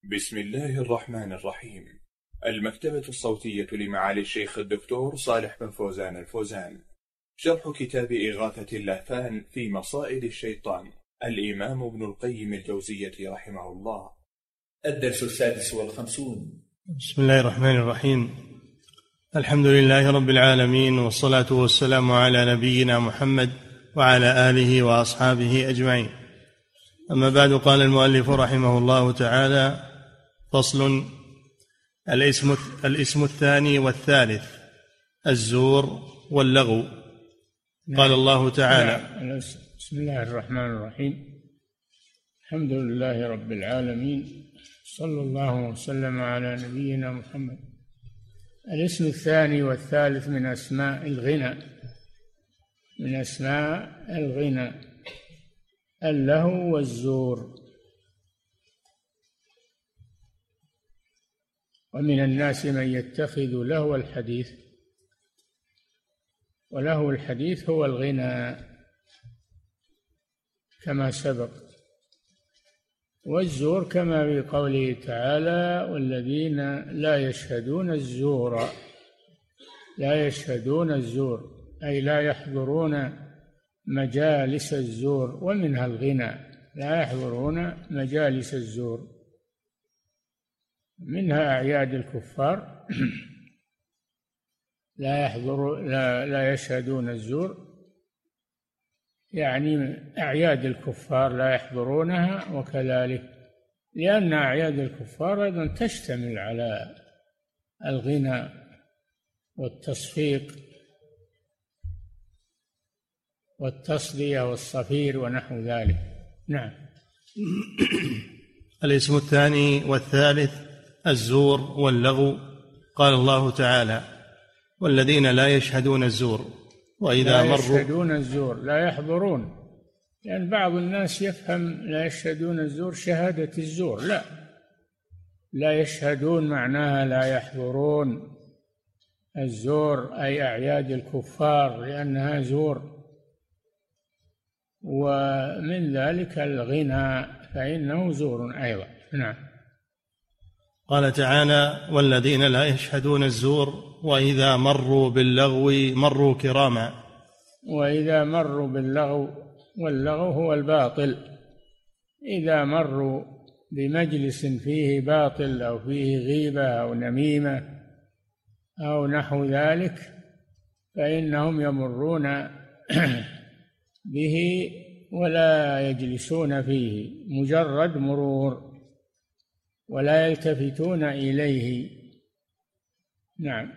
بسم الله الرحمن الرحيم. المكتبة الصوتية لمعالي الشيخ الدكتور صالح بن فوزان الفوزان. شرح كتاب إغاثة اللهفان في مصائد الشيطان، الإمام ابن القيم الجوزية رحمه الله. الدرس 56. بسم الله الرحمن الرحيم. الحمد لله رب العالمين، والصلاة والسلام على نبينا محمد وعلى آله وأصحابه أجمعين. أما بعد، قال المؤلف رحمه الله تعالى: فصل: الاسم الثاني والثالث: الزور واللغو. قال الله تعالى: بسم الله الرحمن الرحيم. الحمد لله رب العالمين، صلى الله وسلم على نبينا محمد. الاسم الثاني والثالث من أسماء الغنى، اللهو والزور. ومن الناس من يتخذ لهو الحديث، ولهو الحديث هو الغنى كما سبق، والزور كما في قوله تعالى: والذين لا يشهدون الزور أي لا يحضرون مجالس الزور، ومنها الغنى، لا يحضرون مجالس الزور، منها أعياد الكفار لا يشهدون الزور، يعني أعياد الكفار لا يحضرونها، وكذلك لأن أعياد الكفار أيضا تشتمل على الغنى والتصفيق والتصدية والصفير ونحو ذلك. نعم. الاسم الثاني والثالث: الزور واللغو. قال الله تعالى: والذين لا يشهدون الزور وإذا مروا. لا يشهدون الزور، لا يحضرون، لأن بعض الناس يفهم لا يشهدون الزور شهادة الزور، لا يشهدون معناها لا يحضرون الزور أي أعياد الكفار، لأنها زور. ومن ذلك الغنى، فإنه زور أيضا. نعم. قال تعالى: والذين لا يشهدون الزور وإذا مروا باللغو مروا كراما. وإذا مروا باللغو، واللغو هو الباطل، إذا مروا بمجلس فيه باطل أو فيه غيبة أو نميمة أو نحو ذلك، فإنهم يمرون به ولا يجلسون فيه، مجرد مرور، ولا يلتفتون إليه. نعم.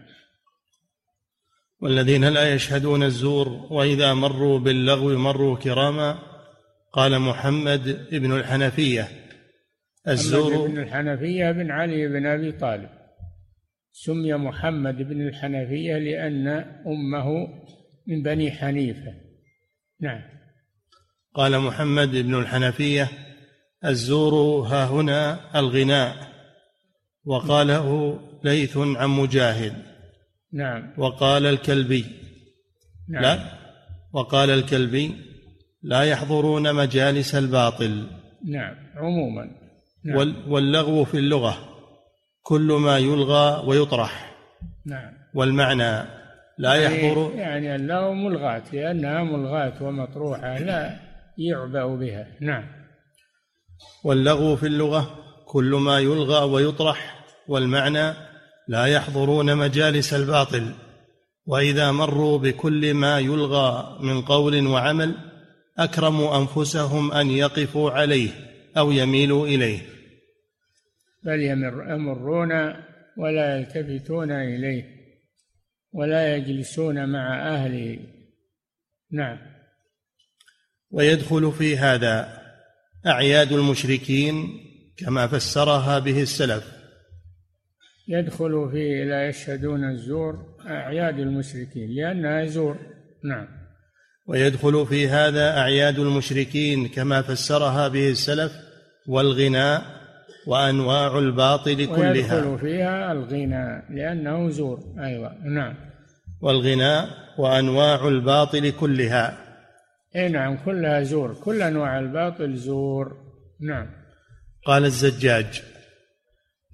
والذين لا يشهدون الزور وإذا مروا باللغو مروا كراما. قال محمد بن الحنفية: الزور. بن الحنفية بن علي بن أبي طالب، سمي محمد بن الحنفية لأن أمه من بني حنيفة. نعم. قال محمد بن الحنفية: الزور ها هنا الغناء. وقاله ليث عن مجاهد. نعم. وقال الكلبي: نعم. وقال الكلبي: لا يحضرون مجالس الباطل. نعم، عموما. نعم. واللغو في اللغة كل ما يلغى ويطرح. نعم. والمعنى لا يحضر، يعني اللغو ملغاة، لأنها ملغاة ومطروحة لا يعبأ بها. نعم. واللغو في اللغة كل ما يلغى ويطرح، والمعنى لا يحضرون مجالس الباطل، وإذا مروا بكل ما يلغى من قول وعمل أكرموا أنفسهم أن يقفوا عليه أو يميلوا إليه، بل يمرون ولا يلتفتون إليه ولا يجلسون مع أهله. نعم. ويدخل في هذا أعياد المشركين كما فسرها به السلف. يدخل في لا يشهدون الزور أعياد المشركين لأنها زور. نعم. ويدخل في هذا أعياد المشركين كما فسرها به السلف، والغناء وأنواع الباطل كلها. ويدخل فيها الغناء لأنه زور أيضا. نعم. والغناء وأنواع الباطل كلها. نعم، كلها زور، كل أنواع الباطل زور. نعم. قال الزجاج: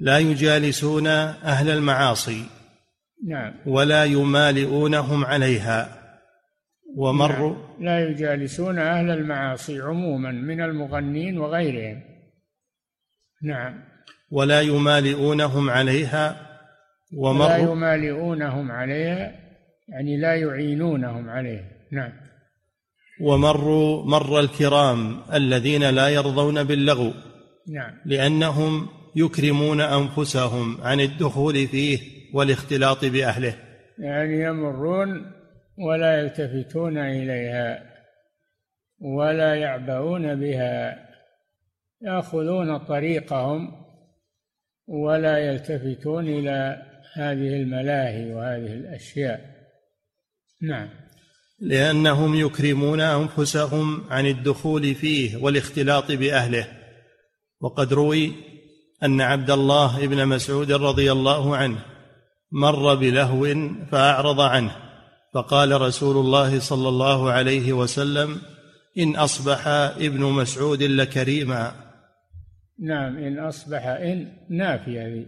لا يجالسون أهل المعاصي نعم ولا يمالئونهم عليها ومروا لا يجالسون أهل المعاصي عموما من المغنين وغيرهم. نعم ولا يمالئونهم عليها لا يمالئونهم عليها يعني لا يعينونهم عليها. نعم ومروا مر الكرام الذين لا يرضون باللغو نعم لأنهم يكرمون أنفسهم عن الدخول فيه والاختلاط بأهله، يعني يمرون ولا يلتفتون إليها ولا يعبؤون بها، يأخذون طريقهم ولا يلتفتون إلى هذه الملاهي وهذه الأشياء. نعم لأنهم يكرمون أنفسهم عن الدخول فيه والاختلاط بأهله. وقد روي أن عبد الله بن مسعود رضي الله عنه مر بلهو فأعرض عنه، فقال رسول الله صلى الله عليه وسلم: إن أصبح ابن مسعود لكريما. نعم إن أصبح، إن نافية ذي،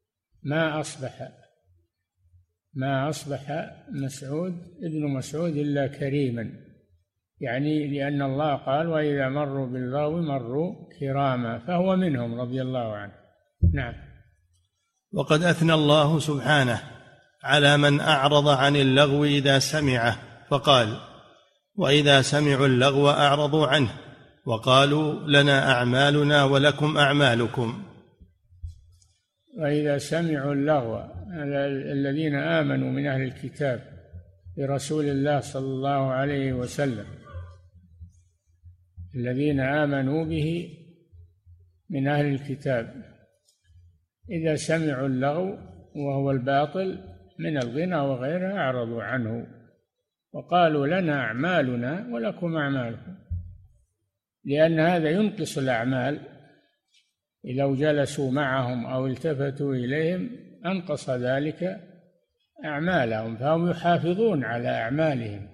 ما أصبح مسعود ابن مسعود إلا كريما، يعني لأن الله قال: وإذا مروا باللغو مروا كراما، فهو منهم رضي الله عنه. نعم. وقد أثنى الله سبحانه على من أعرض عن اللغو إذا سمعه، فقال: وإذا سمعوا اللغو أعرضوا عنه وقالوا لنا أعمالنا ولكم أعمالكم. وإذا سمعوا اللغو، الذين آمنوا من أهل الكتاب برسول الله صلى الله عليه وسلم، الذين آمنوا به من أهل الكتاب، إذا سمعوا اللغو وهو الباطل من الغنى وغيره أعرضوا عنه وقالوا لنا أعمالنا ولكم أعمالكم، لأن هذا ينقص الأعمال. لو جلسوا معهم أو التفتوا إليهم أنقص ذلك أعمالهم، فهم يحافظون على أعمالهم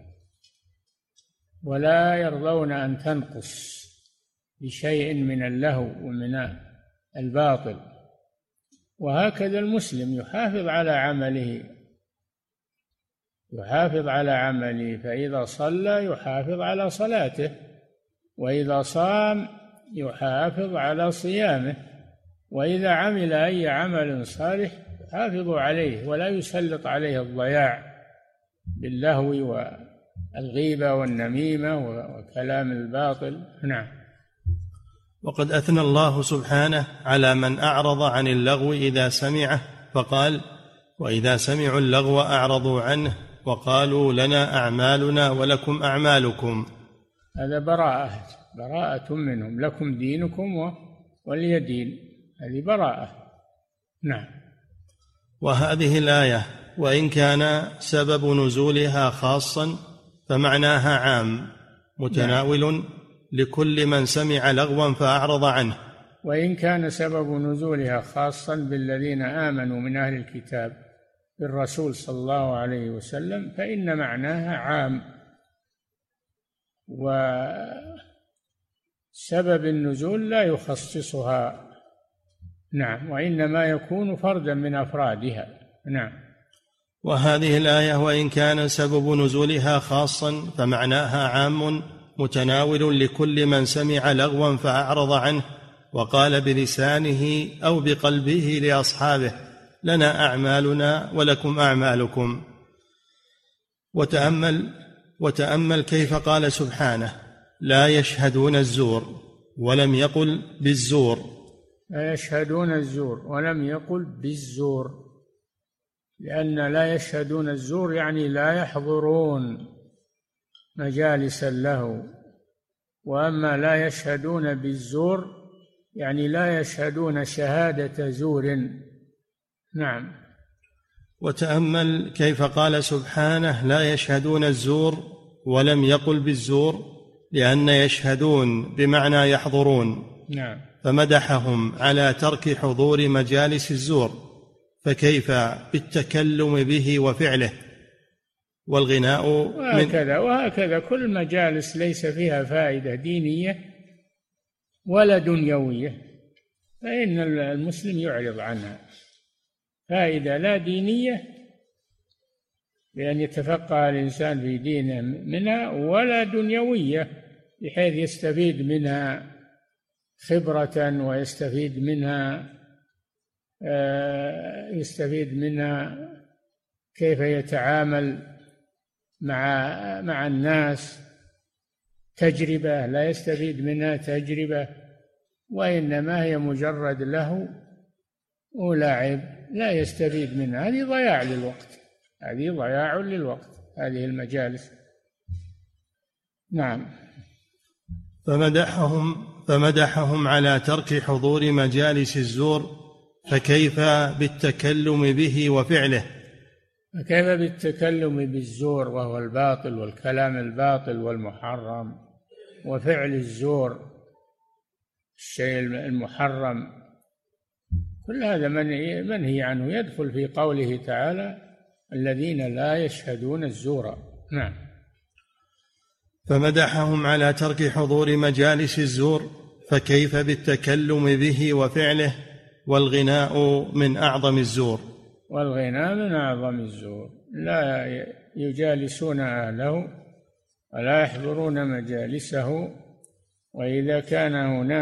ولا يرضون أن تنقص بشيء من اللهو ومن الباطل. وهكذا المسلم يحافظ على عمله، فإذا صلى يحافظ على صلاته، وإذا صام يحافظ على صيامه، وإذا عمل أي عمل صالح يحافظ عليه ولا يسلط عليه الضياع باللهو والغيبة والنميمة وكلام الباطل. نعم. وقد أثنى الله سبحانه على من أعرض عن اللغو إذا سمعه، فقال: وإذا سمعوا اللغو أعرضوا عنه وقالوا لنا أعمالنا ولكم أعمالكم. هذا براءة منهم، لكم دينكم ولي دين، هذه براءة. نعم. وهذه الآية وإن كان سبب نزولها خاصا فمعناها عام متناول لكل من سمع لغوا فأعرض عنه. وإن كان سبب نزولها خاصا بالذين آمنوا من أهل الكتاب بالرسول صلى الله عليه وسلم فإن معناها عام، وسبب النزول لا يخصصها. نعم. وإنما يكون فردا من أفرادها. نعم. وهذه الآية وإن كان سبب نزولها خاصا فمعناها عام متناول لكل من سمع لغوا فأعرض عنه وقال بلسانه أو بقلبه لأصحابه: لنا أعمالنا ولكم أعمالكم. وتأمل كيف قال سبحانه: لا يشهدون الزور ولم يقل بالزور. لا يشهدون الزور ولم يقل بالزور، لأن لا يشهدون الزور يعني لا يحضرون مجالس اللهو، وأما لا يشهدون بالزور يعني لا يشهدون شهادة زور. نعم. وتأمل كيف قال سبحانه: لا يشهدون الزور ولم يقل بالزور، لأن يشهدون بمعنى يحضرون. نعم. فمدحهم على ترك حضور مجالس الزور، فكيف بالتكلم به وفعله والغناء. وهكذا كل مجالس ليس فيها فائدة دينية ولا دنيوية فإن المسلم يعرض عنها. فائدة لا دينية بأن يتفقه الإنسان في دينه منها، ولا دنيوية بحيث يستفيد منها خبرة ويستفيد منها كيف يتعامل مع الناس، تجربة لا يستفيد منها تجربة، وإنما هي مجرد له ولعب لا يستفيد منها. هذه ضياع للوقت، هذه المجالس. نعم. فمدحهم على ترك حضور مجالس الزور، فكيف بالتكلم به وفعله؟ فكيف بالتكلم بالزور وهو الباطل والكلام الباطل والمحرم، وفعل الزور الشيء المحرم، كل هذا منهي عنه، يدخل في قوله تعالى الذين لا يشهدون الزور. نعم. فمدحهم على ترك حضور مجالس الزور، فكيف بالتكلم به وفعله؟ والغناء من أعظم الزور. والغناء من أعظم الزور، لا يجالسون أهله ولا يحضرون مجالسه. وإذا كان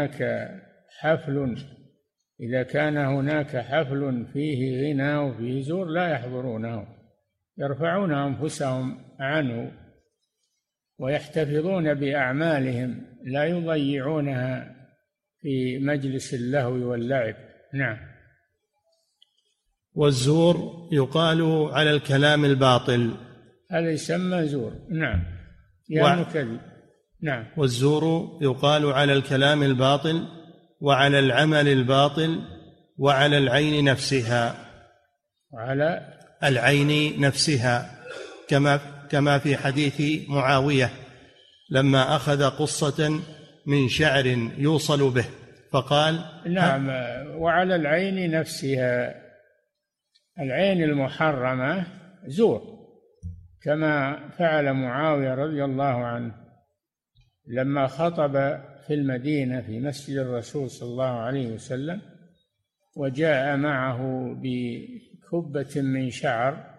هناك حفل فيه غنى وفيه زور لا يحضرونه، يرفعون أنفسهم عنه ويحتفظون بأعمالهم، لا يضيعونها في مجلس اللهو واللعب. نعم. والزور يقال على الكلام الباطل، هذا يسمى زور. نعم، يعني كذب. نعم. والزور يقال على الكلام الباطل وعلى العمل الباطل وعلى العين نفسها، وعلى العين نفسها، كما في حديث معاوية لما أخذ قصة من شعر يوصل به فقال. نعم، وعلى العين نفسها، العين المحرمة زور، كما فعل معاوية رضي الله عنه لما خطب في المدينة في مسجد الرسول صلى الله عليه وسلم، وجاء معه بكبة من شعر،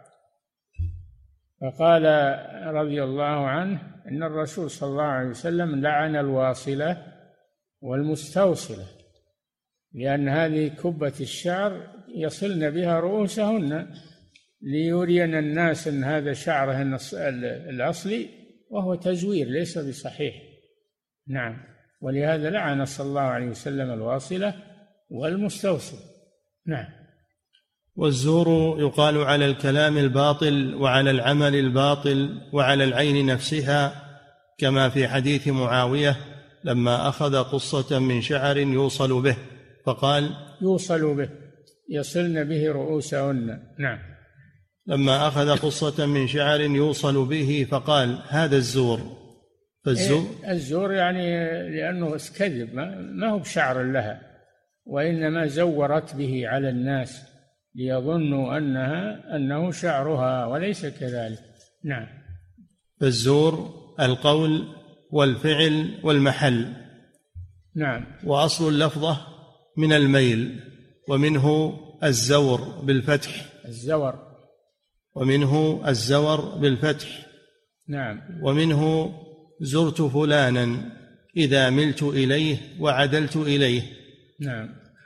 فقال رضي الله عنه إن الرسول صلى الله عليه وسلم لعن الواصلة والمستوصلة، لأن هذه كبة الشعر يصلن بها رؤوسهن ليرين الناس أن هذا شعرهن الأصلي، وهو تزوير ليس بصحيح. نعم، ولهذا لعن صلى الله عليه وسلم الواصلة والمستوصلة. نعم. والزور يقال على الكلام الباطل وعلى العمل الباطل وعلى العين نفسها، كما في حديث معاوية لما أخذ قصة من شعر يوصل به فقال. يوصل به، يصلن به رؤوسهن. نعم. لما أخذ قصة من شعر يوصل به فقال هذا الزور. الزور يعني لأنه كذب، ما هو بشعر لها، وإنما زورت به على الناس ليظنوا أنه شعرها وليس كذلك. نعم. فالزور القول والفعل والمحل. نعم. وأصل اللفظة من الميل، ومنه الزور بالفتح. الزور. ومنه الزور بالفتح. نعم. ومنه زرت فلانا إذا ملت إليه وعدلت إليه. نعم.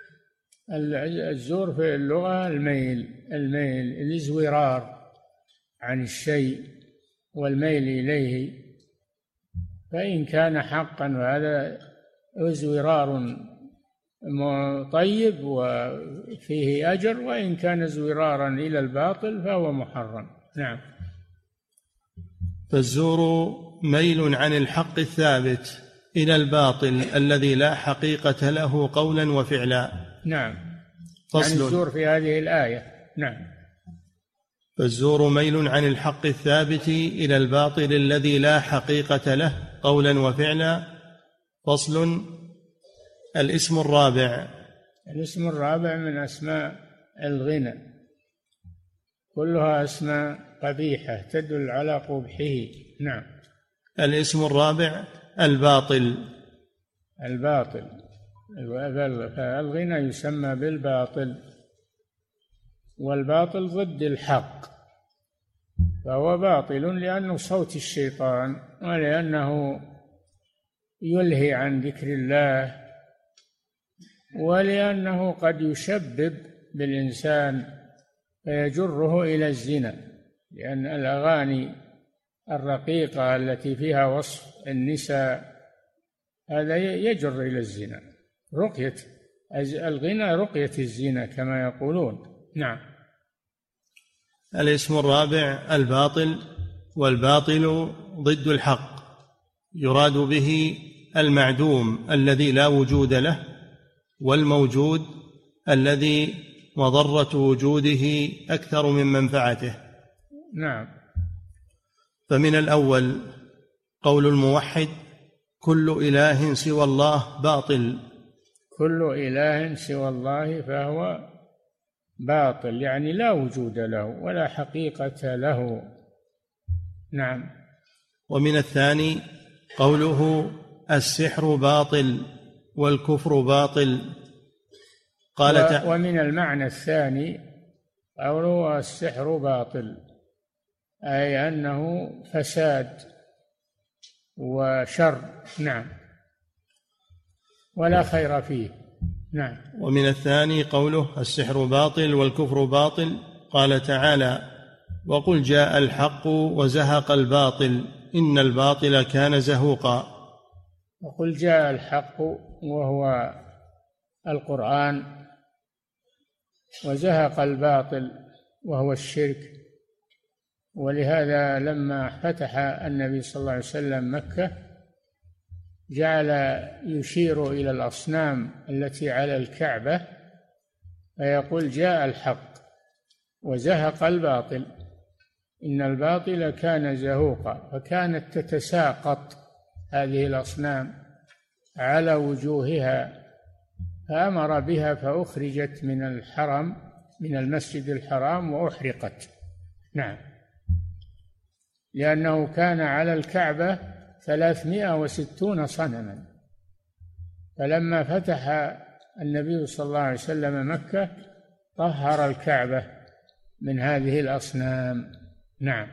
الزور في اللغة الميل الازورار عن الشيء والميل إليه، فإن كان حقا وهذا ازورار طيب وفيه أجر، وإن كان زورارا إلى الباطل فهو محرم. نعم. فالزور ميل عن الحق الثابت إلى الباطل الذي لا حقيقة له قولا وفعلا. نعم. فصل. عن الزور في هذه الآية. نعم. فالزور ميل عن الحق الثابت إلى الباطل الذي لا حقيقة له قولا وفعلا. فصل. الاسم الرابع. الاسم الرابع من أسماء الغنى، كلها أسماء قبيحة تدل على قبحه. نعم. الاسم الرابع الباطل. الباطل فالغنى يسمى بالباطل، والباطل ضد الحق، فهو باطل لأنه صوت الشيطان، ولأنه يلهي عن ذكر الله، ولأنه قد يشبب بالإنسان فيجره إلى الزنا، لأن الأغاني الرقيقة التي فيها وصف النساء هذا يجر إلى الزنا. رقية الغنى رقية الزنا كما يقولون. نعم. الاسم الرابع الباطل، والباطل ضد الحق، يراد به المعدوم الذي لا وجود له، والموجود الذي مضرة وجوده أكثر من منفعته. نعم. فمن الأول قول الموحد: كل إله سوى الله باطل. كل إله سوى الله فهو باطل، يعني لا وجود له ولا حقيقة له. نعم. ومن الثاني قوله: السحر باطل والكفر باطل. قال ومن المعنى الثاني قوله: السحر باطل، أي أنه فساد وشر. نعم. ولا خير فيه. نعم. ومن الثاني قوله: السحر باطل والكفر باطل. قال تعالى: وقل جاء الحق وزهق الباطل إن الباطل كان زهوقا. وقل جاء الحق وهو القرآن، وزهق الباطل وهو الشرك. ولهذا لما فتح النبي صلى الله عليه وسلم مكة جعل يشير إلى الأصنام التي على الكعبة فيقول: جاء الحق وزهق الباطل إن الباطل كان زهوقا. فكانت تتساقط هذه الأصنام على وجوهها، فأمر بها فأخرجت من الحرم، من المسجد الحرام، وأحرقت. نعم. لأنه كان على الكعبة 360 صنما، فلما فتح النبي صلى الله عليه وسلم مكة طهر الكعبة من هذه الأصنام. نعم.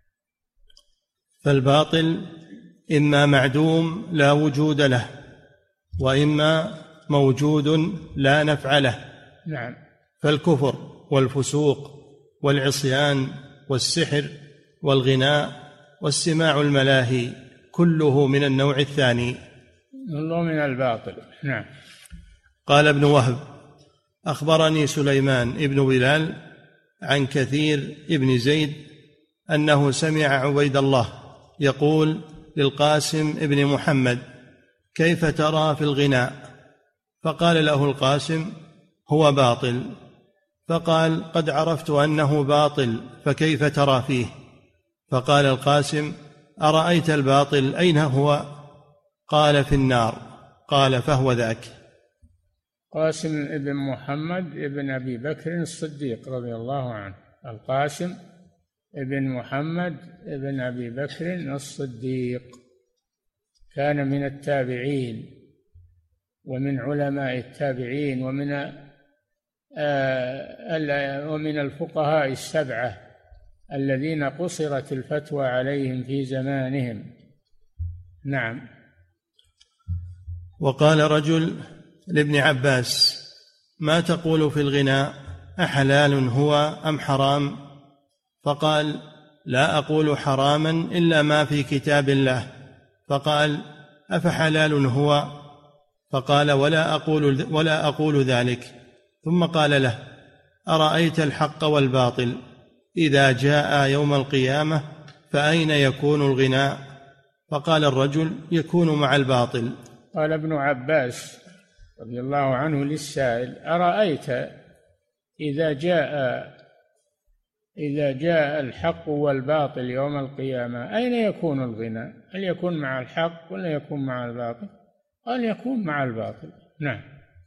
فالباطل إما معدوم لا وجود له، وإما موجود لا نفع له. نعم. فالكفر والفسوق والعصيان والسحر والغناء واستماع الملاهي كله من النوع الثاني، كله من الباطل. نعم. قال ابن وهب: أخبرني سليمان ابن بلال عن كثير ابن زيد أنه سمع عبيد الله يقول للقاسم ابن محمد: كيف ترى في الغناء؟ فقال له القاسم: هو باطل. فقال: قد عرفت أنه باطل، فكيف ترى فيه؟ فقال القاسم: أرأيت الباطل أين هو؟ قال: في النار. قال: فهو ذاك. قاسم ابن محمد ابن أبي بكر الصديق رضي الله عنه. القاسم ابن محمد ابن أبي بكر الصديق كان من التابعين ومن علماء التابعين ومن الفقهاء السبعة الذين قصرت الفتوى عليهم في زمانهم. نعم. وقال رجل لابن عباس: ما تقول في الغناء؟ أحلال هو أم حرام؟ فقال: لا أقول حراما إلا ما في كتاب الله. فقال: أفحلال هو؟ فقال: ولا أقول ذلك. ثم قال له: أرأيت الحق والباطل إذا جاء يوم القيامة فأين يكون الغناء؟ فقال الرجل: يكون مع الباطل. قال ابن عباس رضي الله عنه للسائل: أرأيت إذا جاء الحق والباطل يوم القيامة أين يكون الغناء؟ هل يكون مع الحق ولا يكون مع الباطل؟ قال: يكون مع الباطل. نعم.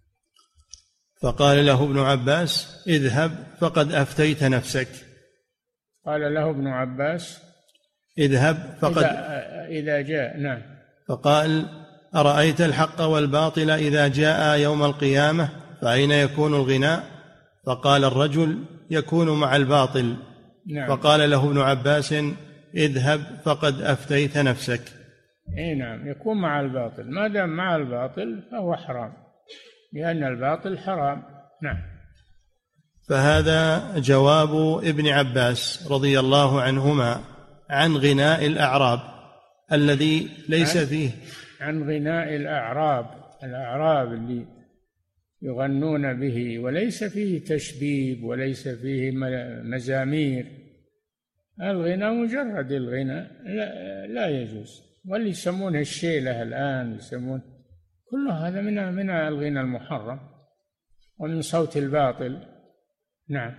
فقال له ابن عباس: اذهب فقد أفتيت نفسك. قال له ابن عباس: اذهب فقد إذا جاء. نعم. فقال: أرأيت الحق والباطل إذا جاء يوم القيامة فأين يكون الغناء؟ فقال الرجل: يكون مع الباطل. نعم. فقال له ابن عباس: اذهب فقد أفتيت نفسك. اي نعم، يكون مع الباطل، ما دام مع الباطل فهو حرام، لأن الباطل حرام. نعم. فهذا جواب ابن عباس رضي الله عنهما عن غناء الأعراب الذي ليس فيه، عن غناء الأعراب اللي يغنون به وليس فيه تشبيب وليس فيه مزامير. الغناء مجرد الغناء لا يجوز. واللي يسمونه الشيلة الآن يسمون، كل هذا من الغناء المحرم ومن صوت الباطل. نعم.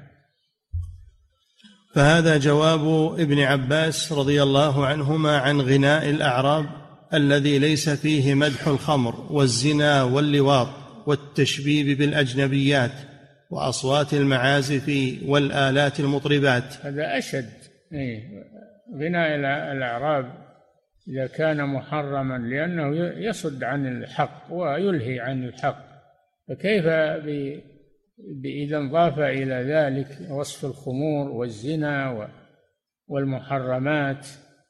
فهذا جواب ابن عباس رضي الله عنهما عن غناء الأعراب الذي ليس فيه مدح الخمر والزنا واللواط والتشبيب بالأجنبيات وأصوات المعازف والآلات المطربات. هذا أشد. غناء الأعراب إذا كان محرما لأنه يصد عن الحق ويلهي عن الحق، فكيف إذا انضاف إلى ذلك وصف الخمور والزنا والمحرمات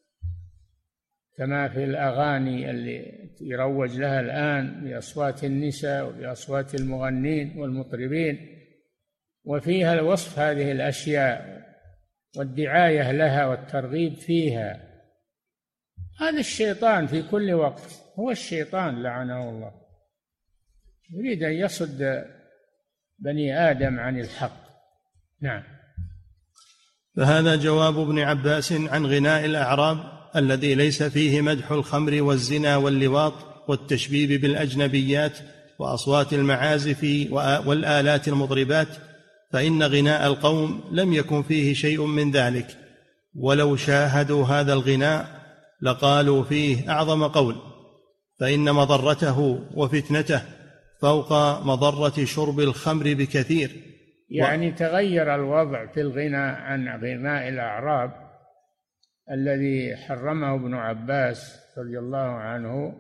كما في الأغاني اللي يروج لها الآن بأصوات النساء وبأصوات المغنين والمطربين، وفيها وصف هذه الأشياء والدعاية لها والترغيب فيها. هذا الشيطان في كل وقت، هو الشيطان لعنه الله، يريد أن يصد بني آدم عن الحق. نعم. فهذا جواب ابن عباس عن غناء الأعراب الذي ليس فيه مدح الخمر والزنا واللواط والتشبيب بالأجنبيات وأصوات المعازف والآلات المطربات، فإن غناء القوم لم يكن فيه شيء من ذلك، ولو شاهدوا هذا الغناء لقالوا فيه أعظم قول، فإن مضرته وفتنته فوق مضرة شرب الخمر بكثير. يعني تغير الوضع في الغناء عن غناء الأعراب الذي حرمه ابن عباس رضي الله عنه.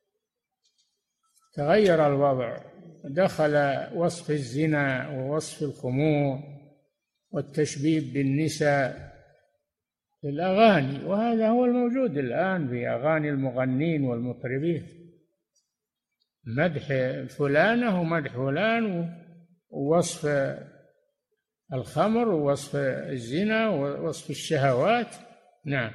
تغير الوضع، دخل وصف الزنا ووصف الخمور والتشبيب بالنساء في الأغاني، وهذا هو الموجود الآن في أغاني المغنين والمطربين، مدح فلانة ومدح فلان ووصف الخمر ووصف الزنا ووصف الشهوات. نعم.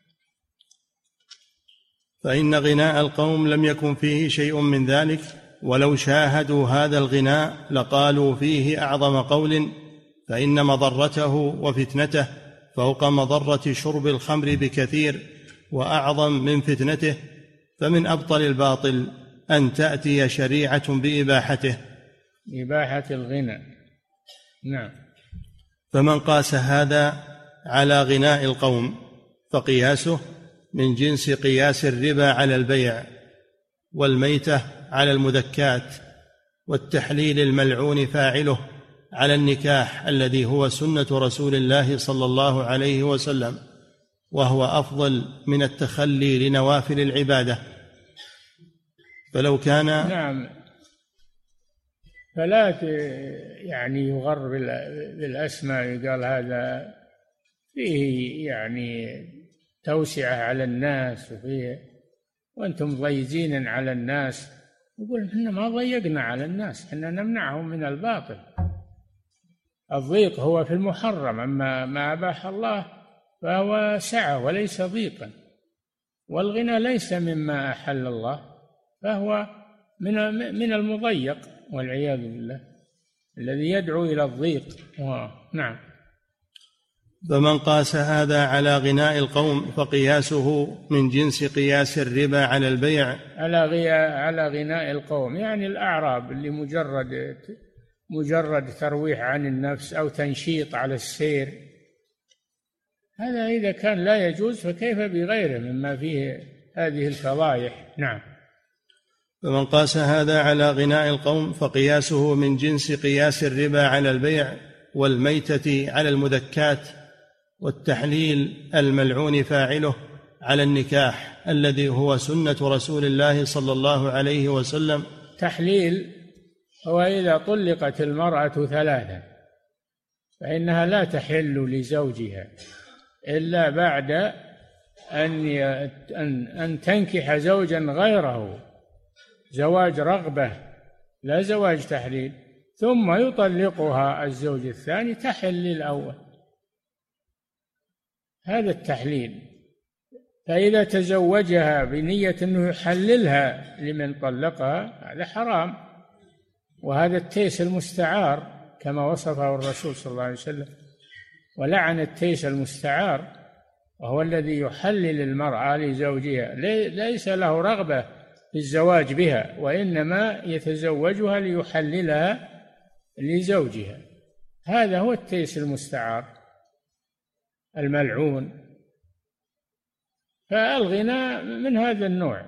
فإن غناء القوم لم يكن فيه شيء من ذلك، ولو شاهدوا هذا الغناء لقالوا فيه أعظم قول، فإن مضرته وفتنته فوق مضرة شرب الخمر بكثير وأعظم من فتنته، فمن أبطل الباطل أن تأتي شريعة بإباحته، إباحة الغناء. نعم. فمن قاس هذا على غناء القوم فقياسه من جنس قياس الربا على البيع والميتة على المذكات والتحليل الملعون فاعله على النكاح الذي هو سنة رسول الله صلى الله عليه وسلم، وهو أفضل من التخلي لنوافل العبادة. فلو كان نعم، فلا يعني يغر بالأسماء، يقال هذا فيه يعني توسعة على الناس وأنتم ضيقين على الناس. يقول إحنا ما ضيقنا على الناس، إحنا نمنعهم من الباطل. الضيق هو في المحرم، أما ما أباح الله فهو سعة وليس ضيقا، والغنى ليس مما أحل الله فهو من المضيق والعياذ بالله الذي يدعو إلى الضيق. نعم. فمن قاس هذا على غناء القوم فقياسه من جنس قياس الربا على البيع على غناء القوم، يعني الأعراب اللي مجرد ترويح عن النفس أو تنشيط على السير، هذا إذا كان لا يجوز فكيف بغيره مما فيه هذه الفضائح. نعم. فمن قاس هذا على غناء القوم فقياسه من جنس قياس الربا على البيع والميتة على المذكات والتحليل الملعون فاعله على النكاح الذي هو سنة رسول الله صلى الله عليه وسلم؟ تحليل هو إذا طلقت المرأة 3 فإنها لا تحل لزوجها إلا بعد أن تنكح زوجا غيره، زواج رغبة لا زواج تحليل، ثم يطلقها الزوج الثاني تحل للأول. هذا التحليل. فإذا تزوجها بنية أنه يحللها لمن طلقها هذا حرام، وهذا التيس المستعار كما وصفه الرسول صلى الله عليه وسلم، ولعن التيس المستعار، وهو الذي يحلل المرأة لزوجها ليس له رغبة في الزواج بها، وإنما يتزوجها ليحللها لزوجها. هذا هو التيس المستعار الملعون. فالغنى من هذا النوع،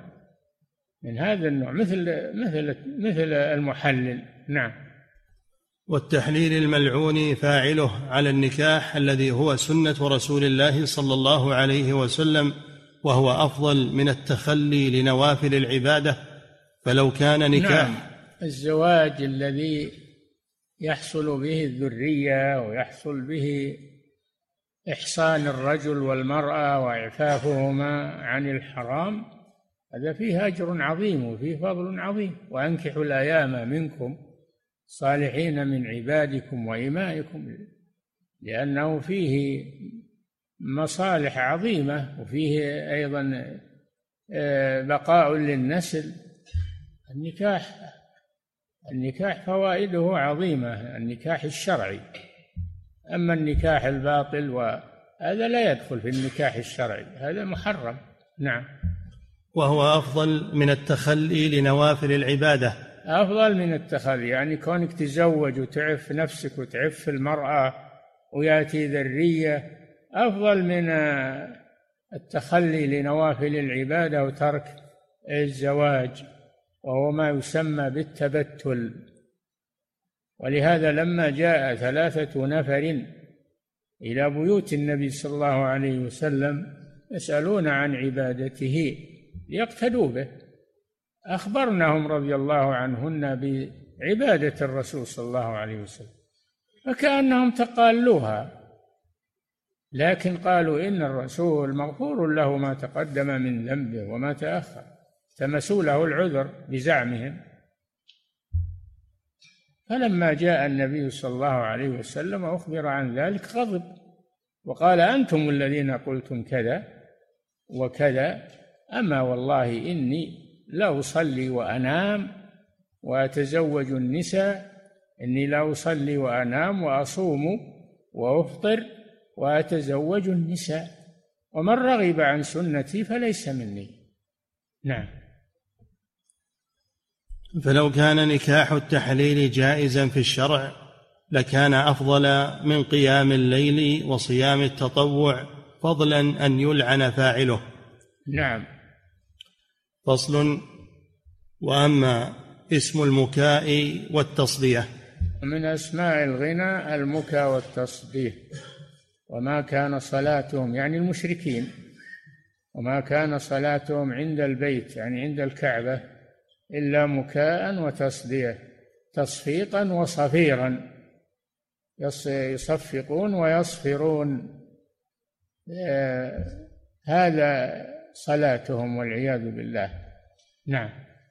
مثل المحلل. نعم. والتحليل الملعون فاعله على النكاح الذي هو سنة رسول الله صلى الله عليه وسلم، وهو أفضل من التخلي لنوافل العبادة. فلو كان نكاح الزواج الذي يحصل به الذرية ويحصل به إحصان الرجل والمرأة وإعفافهما عن الحرام، هذا فيه أجر عظيم وفيه فضل عظيم. وأنكحوا الأيام منكم صالحين من عبادكم وإمائكم، لأنه فيه مصالح عظيمة، وفيه أيضا بقاء للنسل. النكاح فوائده عظيمة، النكاح الشرعي. أما النكاح الباطل وهذا لا يدخل في النكاح الشرعي، هذا محرم. نعم. وهو أفضل من التخلي لنوافل العبادة. أفضل من التخلي، يعني كونك تزوج وتعف نفسك وتعف المرأة ويأتي ذرية، أفضل من التخلي لنوافل العبادة وترك الزواج، وهو ما يسمى بالتبتل. ولهذا لما جاء 3 نفر إلى بيوت النبي صلى الله عليه وسلم يسألون عن عبادته ليقتدوا به، أخبرناهم رضي الله عنهن بعبادة الرسول صلى الله عليه وسلم، فكأنهم تقالوها، لكن قالوا إن الرسول مغفور له ما تقدم من ذنبه وما تأخر، التمسوا له العذر بزعمهم. فلما جاء النبي صلى الله عليه وسلم وأخبر عن ذلك غضب وقال: أنتم الذين قلتم كذا وكذا، أما والله إني لا أصلي وأنام وأتزوج النساء، إني لا أصلي وأنام وأصوم وأفطر وأتزوج النساء، ومن رغب عن سنتي فليس مني. نعم. فلو كان نكاح التحليل جائزا في الشرع لكان أفضل من قيام الليل وصيام التطوع، فضلا أن يلعن فاعله. نعم. فصل. وأما اسم المكاء والتصدية. من أسماء الغنى المكاء والتصدية. وما كان صلاتهم، يعني المشركين، وما كان صلاتهم عند البيت يعني عند الكعبة إلا مكاء وتصدية، تصفيقا وصفيرا، يصفقون ويصفرون، هذا صلاتهم والعياذ بالله. نعم.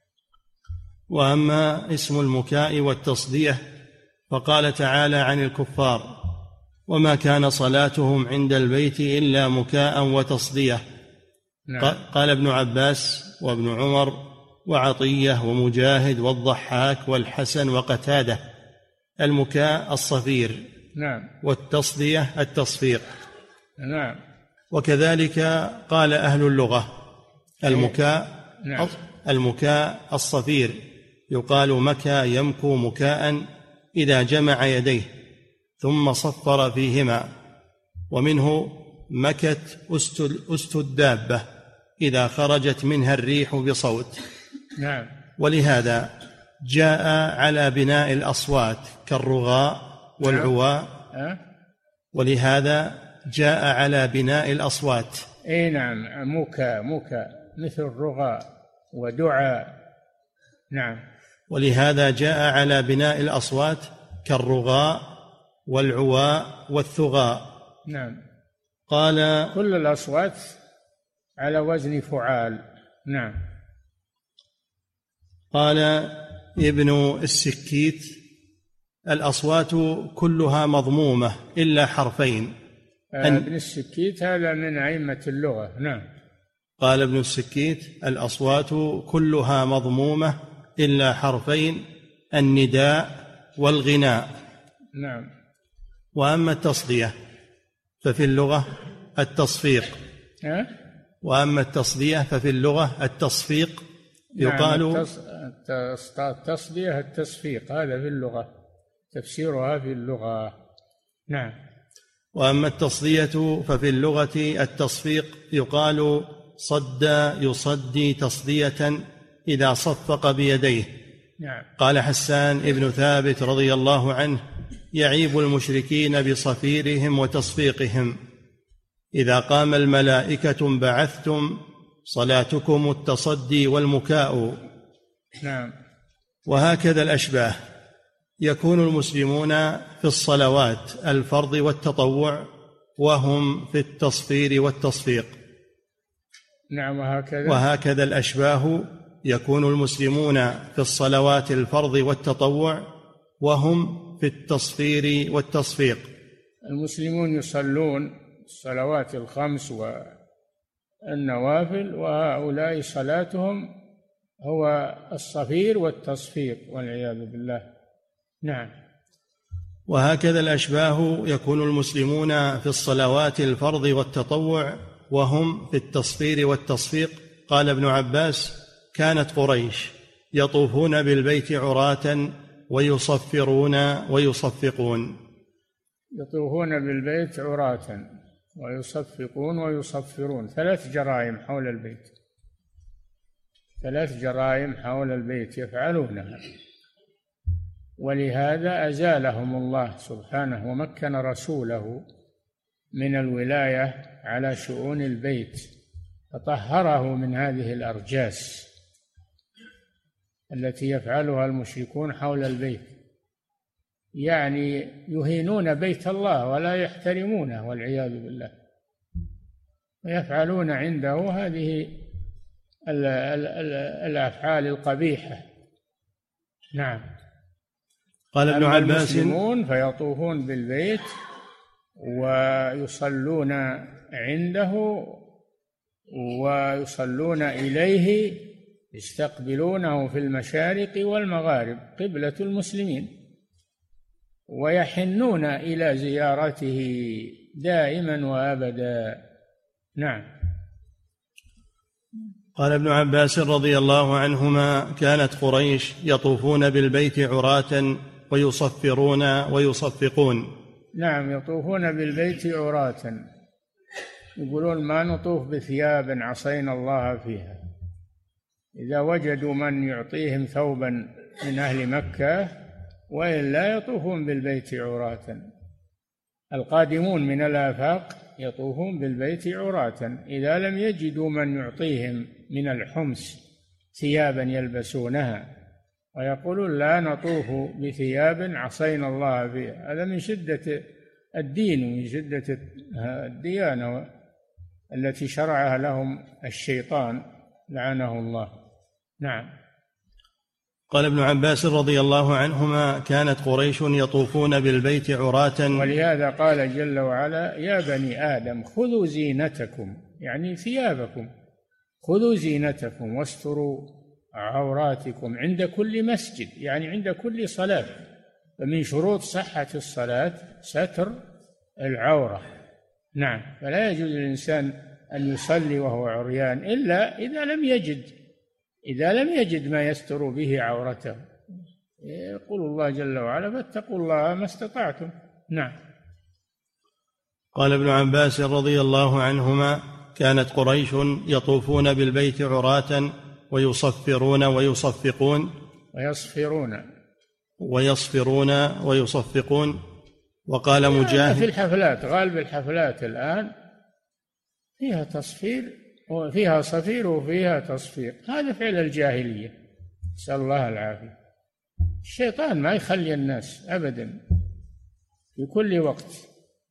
وأما اسم المكاء والتصدية فقال تعالى عن الكفار: وما كان صلاتهم عند البيت إلا مكاء وتصدية. نعم. قال ابن عباس وابن عمر وعطية ومجاهد والضحاك والحسن وقتادة: المكاء الصفير. نعم. والتصدية التصفيق. نعم. وكذلك قال أهل اللغة: المكاء نعم. المكاء الصفير يقال مكى يمكو مكاء إذا جمع يديه ثم صفر فيهما، ومنه مكت أست الدابة إذا خرجت منها الريح بصوت. نعم. ولهذا جاء على بناء الأصوات كالرغاء والعواء، ولهذا جاء على بناء الأصوات. اي نعم، موكى مثل الرغاء ودعاء. نعم. ولهذا جاء على بناء الأصوات كالرغاء والعواء والثغاء. نعم. قال كل الأصوات على وزن فعال. نعم. قال ابن السكيت: الأصوات كلها مضمومة إلا حرفين. ابن السكيت هذا من أئمة اللغة. نعم. قال ابن السكيت: الأصوات كلها مضمومة إلا حرفين: النداء والغناء. نعم. وأما التصدية ففي اللغة التصفيق. وأما التصدية ففي اللغة التصفيق. يقال التصدية التصفيق، هذا في اللغة تفسيرها في اللغة. نعم. وأما التصدية ففي اللغة التصفيق، يقال صد يصدي تصدية إذا صفق بيديه. نعم. قال حسان ابن ثابت رضي الله عنه: يعيب المشركين بصفيرهم وتصفيقهم. إذا قام الملائكة بعثتم صلاتكم التصدي والمكاء. نعم. وهكذا الأشباه يكون المسلمون في الصلوات الفرض والتطوع وهم في التصفير والتصفيق. نعم. وهكذا الأشباه يكون المسلمون في الصلوات الفرض والتطوع وهم في التصفير والتصفيق. المسلمون يصلون الصلوات الخمس والنوافل، وهؤلاء صلاتهم هو الصفير والتصفيق والعياذ بالله. نعم. وهكذا الأشباه يكون المسلمون في الصلوات الفرض والتطوع وهم في التصفير والتصفيق. قال ابن عباس: كانت قريش يطوفون بالبيت عراة ويصفرون ويصفقون. يطوفون بالبيت عراة ويصفقون ويصفرون، 3 جرائم حول البيت، 3 جرائم حول البيت يفعلونها، ولهذا أزالهم الله سبحانه ومكن رسوله من الولاية على شؤون البيت، فطهره من هذه الأرجاس التي يفعلها المشركون حول البيت، يعني يهينون بيت الله ولا يحترمونه والعياذ بالله، ويفعلون عنده هذه الأفعال القبيحة. نعم. قال ابن عباس: المسلمون فيطوفون بالبيت ويصلون عنده ويصلون إليه، يستقبلونه في المشارق والمغارب قبلة المسلمين، ويحنون إلى زيارته دائما وأبدا. نعم. قال ابن عباس رضي الله عنهما: كانت قريش يطوفون بالبيت عراة ويصفرون ويصفقون. نعم، يطوفون بالبيت عراة، يقولون ما نطوف بثياب عصينا الله فيها. إذا وجدوا من يعطيهم ثوبا من أهل مكة وإلا يطوفون بالبيت عراة. القادمون من الآفاق يطوفون بالبيت عراة إذا لم يجدوا من يعطيهم من الحمص ثيابا يلبسونها، ويقولون لا نطوف بثياب عصينا الله فيها. هذا من شدة الدين ومن شدة الديانة التي شرعها لهم الشيطان لعنه الله. نعم. قال ابن عباس رضي الله عنهما: كانت قريش يطوفون بالبيت عراة. ولهذا قال جل وعلا: يا بني آدم خذوا زينتكم، يعني ثيابكم، خذوا زينتكم واستروا عوراتكم عند كل مسجد، يعني عند كل صلاة. فمن شروط صحة الصلاة ستر العورة. نعم. فلا يجوز للإنسان أن يصلي وهو عريان إلا إذا لم يجد ما يستر به عورته. يقول الله جل وعلا: فاتقوا الله ما استطعتم. نعم. قال ابن عباس رضي الله عنهما: كانت قريش يطوفون بالبيت عراة ويصفرون ويصفقون. ويصفرون ويصفقون. وقال مجاهد في الحفلات، غالب الحفلات الآن فيها تصفير وفيها صفير وفيها تصفير، هذا فعل الجاهلية، نسأل الله العافية. الشيطان ما يخلي الناس أبدا في كل وقت،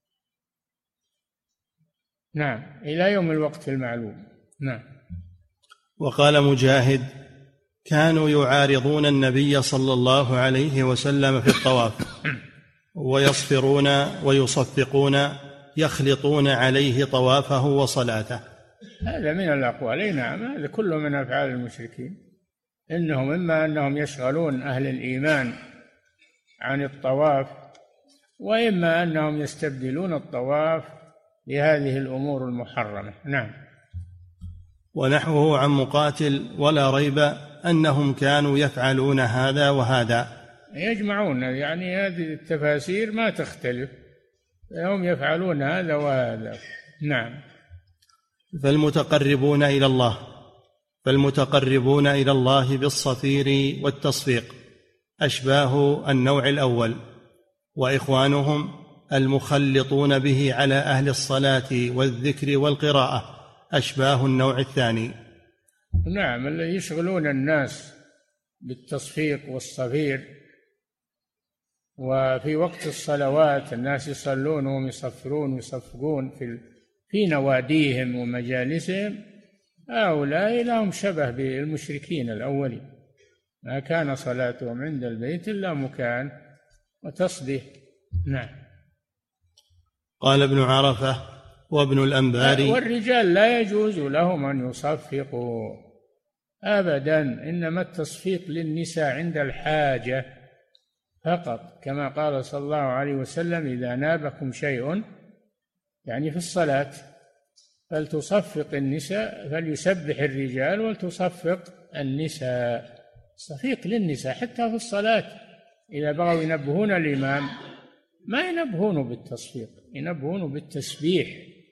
نعم، إلى يوم الوقت المعلوم. نعم. وقال مجاهد: كانوا يعارضون النبي صلى الله عليه وسلم في الطواف ويصفرون ويصفقون يخلطون عليه طوافه وصلاته. هذا من الأقوال، نعم، هذا كله من أفعال المشركين، إنهم إما أنهم يشغلون أهل الإيمان عن الطواف، وإما أنهم يستبدلون الطواف بهذه الأمور المحرمة. نعم. ونحوه عن مقاتل: ولا ريب أنهم كانوا يفعلون هذا وهذا. يجمعون، يعني هذه التفاسير ما تختلف، هم يفعلون هذا وهذا. نعم. فالمتقربون إلى الله بالصفير والتصفيق أشباه النوع الأول، وإخوانهم المخلطون به على أهل الصلاة والذكر والقراءة أشباه النوع الثاني. نعم، اللي يشغلون الناس بالتصفيق والصفير، وفي وقت الصلوات الناس يصلون وهم يصفرون ويصفقون في نواديهم ومجالسهم، هؤلاء لهم شبه بالمشركين الأولين، ما كان صلاتهم عند البيت إلا مكان وتصديه. نعم. قال ابن عرفة وابن الأنباري: والرجال لا يجوز لهم أن يصفقوا أبدا، إنما التصفيق للنساء عند الحاجة فقط، كما قال صلى الله عليه وسلم: إذا نابكم شيء، يعني في الصلاة، فلتصفق النساء، فليسبح الرجال ولتصفق النساء. صفيق للنساء حتى في الصلاة، إذا بغوا ينبهون الإمام ما ينبهونه بالتصفيق، ينبهونه بالتسبيح.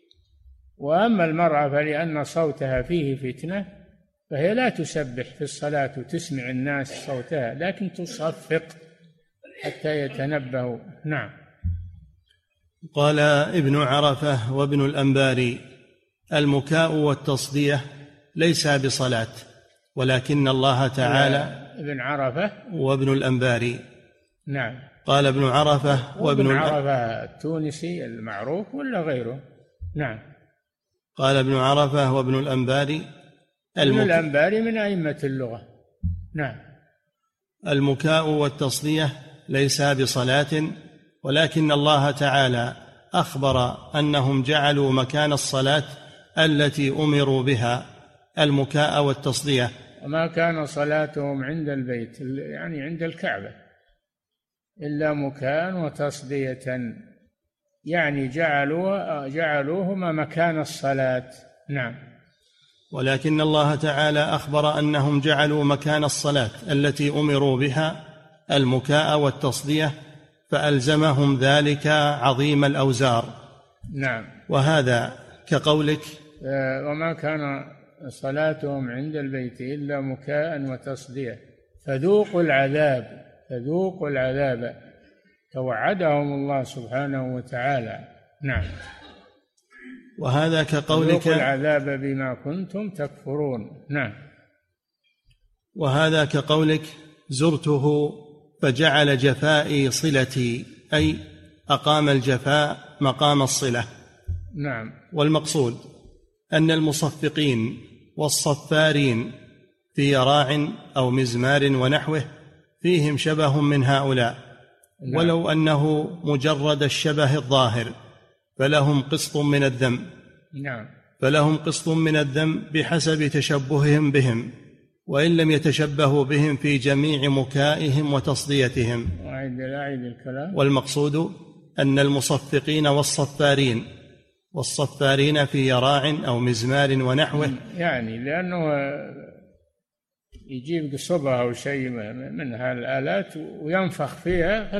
وأما المرأة فلأن صوتها فيه فتنة، فهي لا تسبح في الصلاة وتسمع الناس صوتها، لكن تصفق حتى يتنبهوا. نعم. قال ابن عرفة وابن الأنباري: المكاء والتصدية ليس بصلاة، ولكن الله تعالى. ابن عرفة وابن الأنباري. نعم. قال ابن عرفة وابن عرفة التونسي المعروف ولا غيره؟ نعم. قال ابن عرفة وابن الأنباري: ابن الأنباري من أئمة اللغة. نعم. المكاء والتصدية ليس بصلاة، ولكن الله تعالى أخبر أنهم جعلوا مكان الصلاة التي أمروا بها المكاء والتصدية. وما كان صلاتهم عند البيت، يعني عند الكعبة، إلا مكاء وتصدية، يعني جعلوهما مكان الصلاة. نعم. ولكن الله تعالى أخبر أنهم جعلوا مكان الصلاة التي أمروا بها المكاء والتصدية، فألزمهم ذلك عظيم الأوزار. نعم. وهذا كقولك: وما كان صلاتهم عند البيت إلا مكاء وتصدية فذوقوا العذاب توعدهم الله سبحانه وتعالى. نعم. وهذا كقولك: ذوقوا العذاب بما كنتم تكفرون. نعم. وهذا كقولك: زرته فجعل جفائي صلتي، أي أقام الجفاء مقام الصلة. نعم. والمقصود أن المصفقين والصفارين في يراع أو مزمار ونحوه فيهم شبه من هؤلاء. نعم. ولو أنه مجرد الشبه الظاهر فلهم قسط من الذنب. نعم. فلهم قسط من الذنب بحسب تشبههم بهم، وإن لم يتشبهوا بهم في جميع مكائهم وتصديتهم. أعيد الكلام. والمقصود أن المصفقين والصفارين في يراع أو مزمار ونحوه، يعني لأنه يجيب قصبة أو شيء من هالآلات وينفخ فيها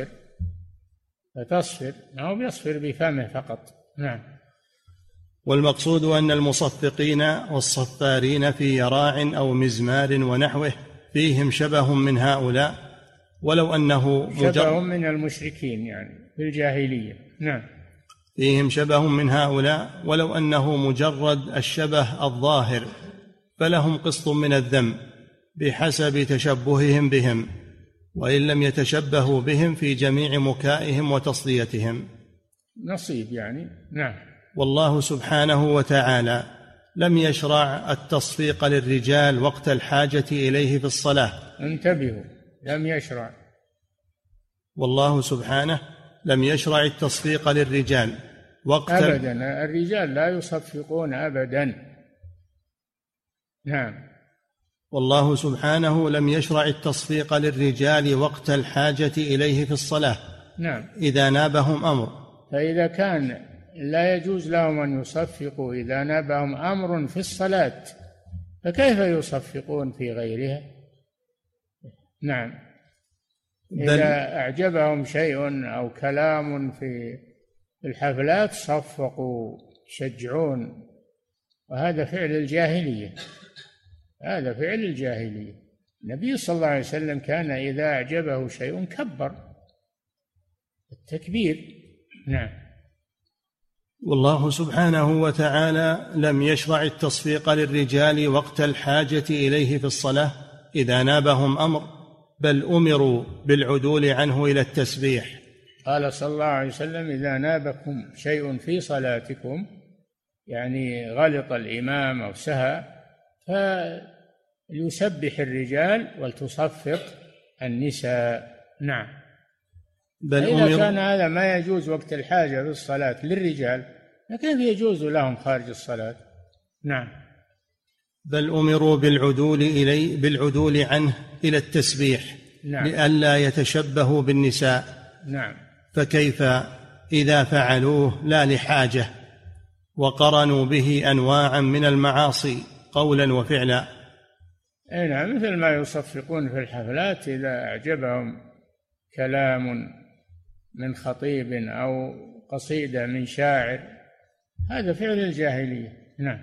فتصفر، ما هو بيصفر بفمه فقط. نعم. والمقصود أن المصفقين والصفارين في يراع أو مزمار ونحوه فيهم شبه من هؤلاء، ولو أنه شبه من المشركين يعني في الجاهلية. نعم. فيهم شبه من هؤلاء ولو أنه مجرد الشبه الظاهر، فلهم قسط من الذنب بحسب تشبههم بهم، وإن لم يتشبهوا بهم في جميع مكائهم وتصديتهم نصيب يعني. نعم. والله سبحانه وتعالى لم يشرع التصفيق للرجال وقت الحاجة إليه في الصلاة. انتبهوا، لم يشرع. والله سبحانه لم يشرع التصفيق للرجال وقت أبدا، الرجال لا يصفقون أبدا. نعم. والله سبحانه لم يشرع التصفيق للرجال وقت الحاجة إليه في الصلاة. نعم. إذا نابهم أمر. فإذا كان لا يجوز لهم أن يصفقوا إذا نابهم أمر في الصلاة، فكيف يصفقون في غيرها؟ نعم. إذا أعجبهم شيء أو كلام في الحفلات صفقوا يشجعون، وهذا فعل الجاهلية، هذا فعل الجاهلية. النبي صلى الله عليه وسلم كان إذا أعجبه شيء كبر التكبير. نعم. والله سبحانه وتعالى لم يشرع التصفيق للرجال وقت الحاجة إليه في الصلاة إذا نابهم أمر، بل أمروا بالعدول عنه إلى التسبيح. قال صلى الله عليه وسلم: إذا نابكم شيء في صلاتكم، يعني غلط الإمام أو سهى، فليسبح الرجال ولتصفق النساء. نعم. بل إذا كان هذا ما يجوز وقت الحاجة في الصلاة للرجال، فكيف يجوز لهم خارج الصلاة؟ نعم. بل أمروا بالعدول عنه إلى التسبيح. نعم. لئلا يتشبهوا بالنساء. نعم. فكيف إذا فعلوه لا لحاجة وقرنوا به أنواعا من المعاصي قولا وفعلا؟ نعم، مثل ما يصفقون في الحفلات إذا أعجبهم كلام من خطيب أو قصيدة من شاعر، هذا فعل الجاهلية. نعم.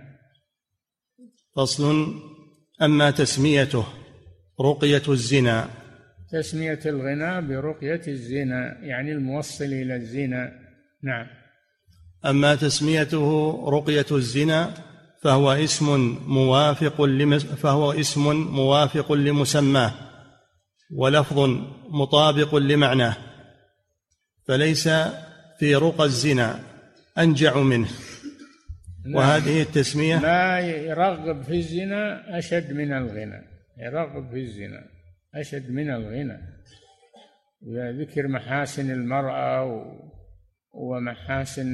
فصل. أما تسميته رقية الزنا. تسمية الغناء برقية الزنا يعني الموصل إلى الزنا. نعم. أما تسميته رقية الزنا فهو اسم موافق لمسماه ولفظ مطابق لمعناه، فليس في رقى الزنا أنجع منه. وهذه التسمية ما يرغب في الزنا أشد من الغنى، يرغب في الزنا أشد من الغنى، ذكر محاسن المرأة ومحاسن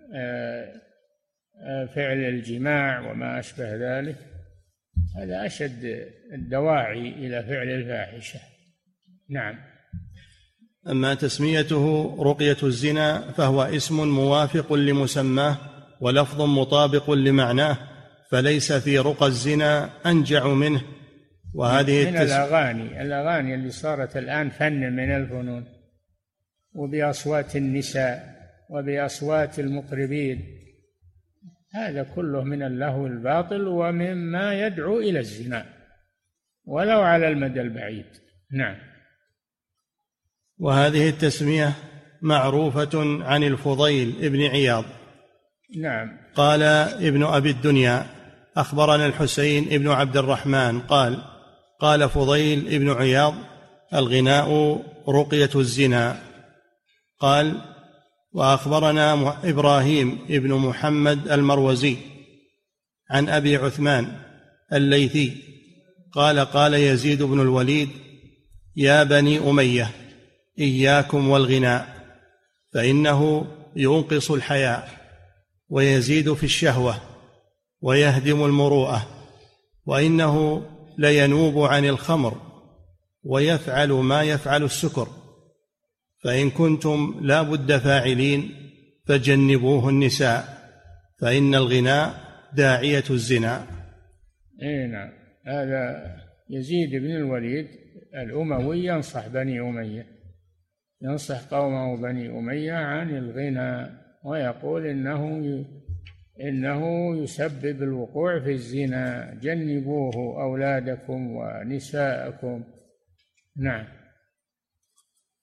فعل الجماع وما أشبه ذلك، هذا أشد الدواعي إلى فعل الفاحشة. نعم. أما تسميته رقية الزنا فهو اسم موافق لمسماه ولفظ مطابق لمعناه، فليس في رقى الزنا أنجع منه. وهذه من الأغاني اللي صارت الآن فن من الفنون، وبأصوات النساء وبأصوات المطربين، هذا كله من اللهو الباطل ومما يدعو إلى الزنا ولو على المدى البعيد. نعم. وهذه التسمية معروفة عن الفضيل ابن عياض. نعم. قال ابن أبي الدنيا: أخبرنا الحسين ابن عبد الرحمن قال فضيل ابن عياض: الغناء رقية الزنا. قال: وأخبرنا إبراهيم ابن محمد المروزي عن أبي عثمان الليثي قال يزيد بن الوليد: يا بني أمية، إياكم والغناء، فإنه ينقص الحياء ويزيد في الشهوة ويهدم المروءة، وإنه لينوب عن الخمر ويفعل ما يفعل السكر، فإن كنتم لا بد فاعلين فجنبوه النساء، فإن الغناء داعية الزنا. نعم. هذا يزيد بن الوليد الأموي ينصح بني أمية، ينصح قومه بني أمية عن الغنى، ويقول إنه يسبب الوقوع في الزنا، جنبوه أولادكم ونساءكم. نعم.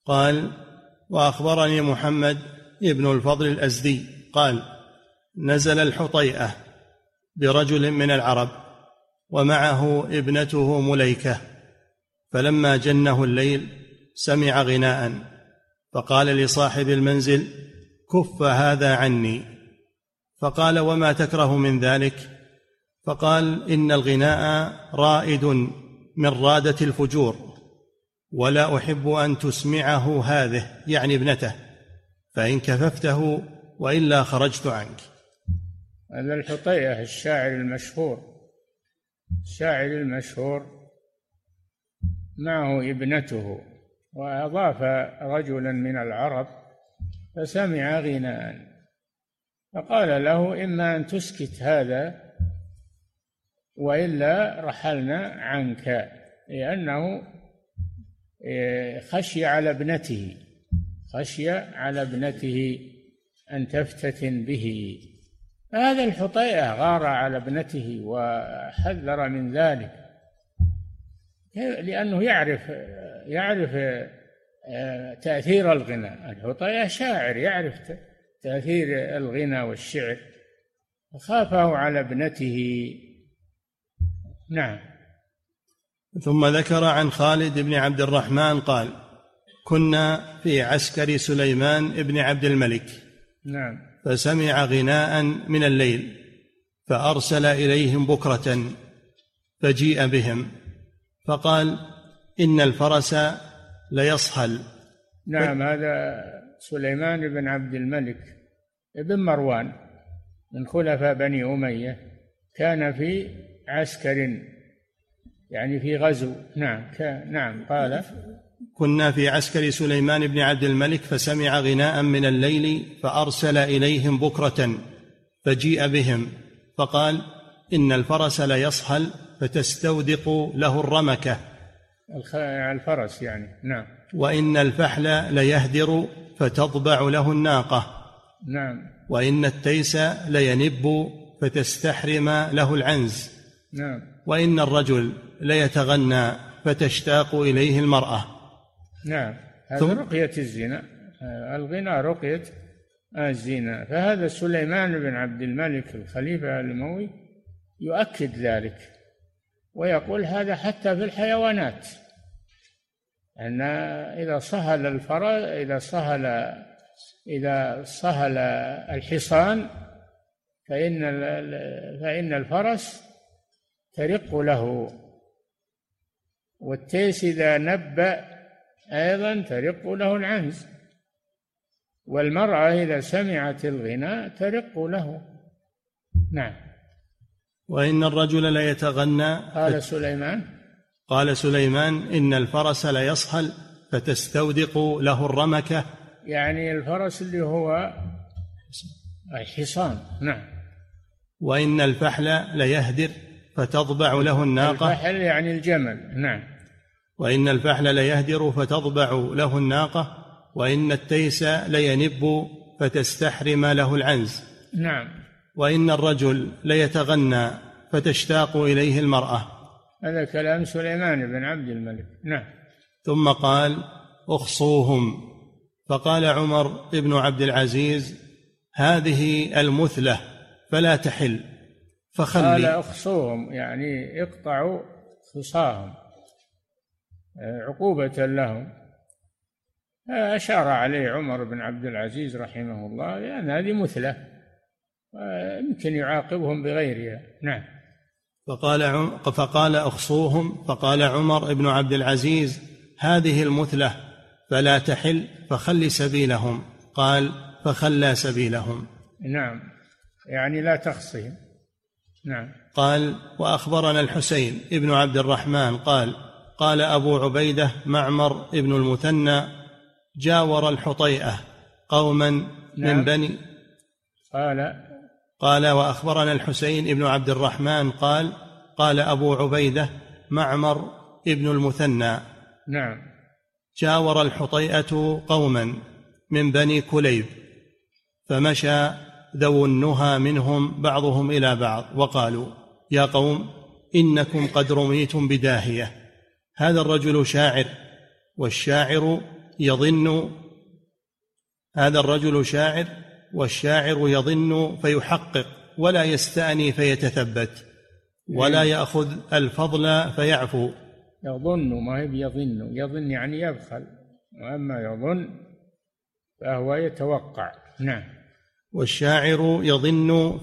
قال: وأخبرني محمد ابن الفضل الأزدي قال: نزل الحطيئة برجل من العرب ومعه ابنته مليكة، فلما جنه الليل سمع غناء، فقال لصاحب المنزل: كف هذا عني. فقال: وما تكره من ذلك؟ فقال: إن الغناء رائد من رادة الفجور، ولا أحب أن تسمعه هذه، يعني ابنته، فإن كففته وإلا خرجت عنك. هذا الحطيئة الشاعر المشهور معه ابنته، وأضاف رجلا من العرب فسمع غناء، فقال له: إما أن تسكت هذا وإلا رحلنا عنك، لأنه خشي على ابنته أن تفتتن به. هذا الحطيئة غار على ابنته وحذر من ذلك، لأنه يعرف تأثير الغناء. الحطيئة شاعر يعرف تأثير الغناء والشعر، فخافه على ابنته. نعم. ثم ذكر عن خالد بن عبد الرحمن قال: كنا في عسكر سليمان بن عبد الملك. نعم. فسمع غناء من الليل فأرسل إليهم بكرة، فجيء بهم فقال: إن الفرس ليصهل. نعم. هذا سليمان بن عبد الملك ابن مروان من خلفاء بني أمية، كان في عسكر، يعني في غزو. نعم. قال: كنا في عسكر سليمان بن عبد الملك فسمع غناء من الليل فأرسل إليهم بكرة، فجيء بهم فقال: إن الفرس ليصهل فتستودق له الرمكة، الفرس يعني. نعم. وإن الفحل ليهدر فتضبع له الناقة. نعم. وإن التيس لينب فتستحرم له العنز. نعم. وإن الرجل ليتغنى فتشتاق إليه المرأة. نعم. هذا رقية الزنا، الغنى رقية الزنا. فهذا سليمان بن عبد الملك الخليفة الأموي يؤكد ذلك، ويقول هذا حتى في الحيوانات، أن إذا صهل الحصان فإن الفرس ترق له، والتيس إذا نب أيضا ترق له العنز، والمرأة إذا سمعت الغناء ترق له. نعم. وإن الرجل ليتغنى. قال سليمان: إن الفرس ليصهل فتستودق له الرمكة، يعني الفرس اللي هو الحصان. نعم. وإن الفحل ليهدر فتضبع له الناقة. الفحل يعني الجمل. نعم. وإن الفحل ليهدر فتضبع له الناقة، وإن التيس لينب فتستحرم له العنز. نعم. وإن الرجل ليتغنى فتشتاق إليه المرأة. هذا كلام سليمان بن عبد الملك. نعم. ثم قال: اخصوهم. فقال عمر بن عبد العزيز: هذه المثلة فلا تحل، فخلي. قال: اخصوهم يعني اقطعوا خصاهم عقوبة لهم. أشار عليه عمر بن عبد العزيز رحمه الله، لأن هذه مثلة يمكن يعاقبهم بغيرها. نعم. فقال اخصوهم. فقال عمر بن عبد العزيز: هذه المثلة فلا تحل، فخل سبيلهم. قال: فخلى سبيلهم. نعم، يعني لا تخصهم. نعم. قال: وأخبرنا الحسين ابن عبد الرحمن قال أبو عبيدة معمر ابن المثنى: جاور الحطيئة قوما من بني. قال: وأخبرنا الحسين ابن عبد الرحمن قال أبو عبيدة معمر ابن المثنى: نعم. جاور الحطيئة قوما من بني كليب، فمشى ذو النهى منهم بعضهم إلى بعض وقالوا: يا قوم، إنكم قد رميتم بداهية، هذا الرجل شاعر، والشاعر يظن، هذا الرجل شاعر، والشاعر يظن فيحقق ولا يستأني فيتثبت، ولا يأخذ الفضل فيعفو. يظن ما هي بيظن، يظن يعني يبخل، وأما يظن فهو يتوقع. نعم. والشاعر يظن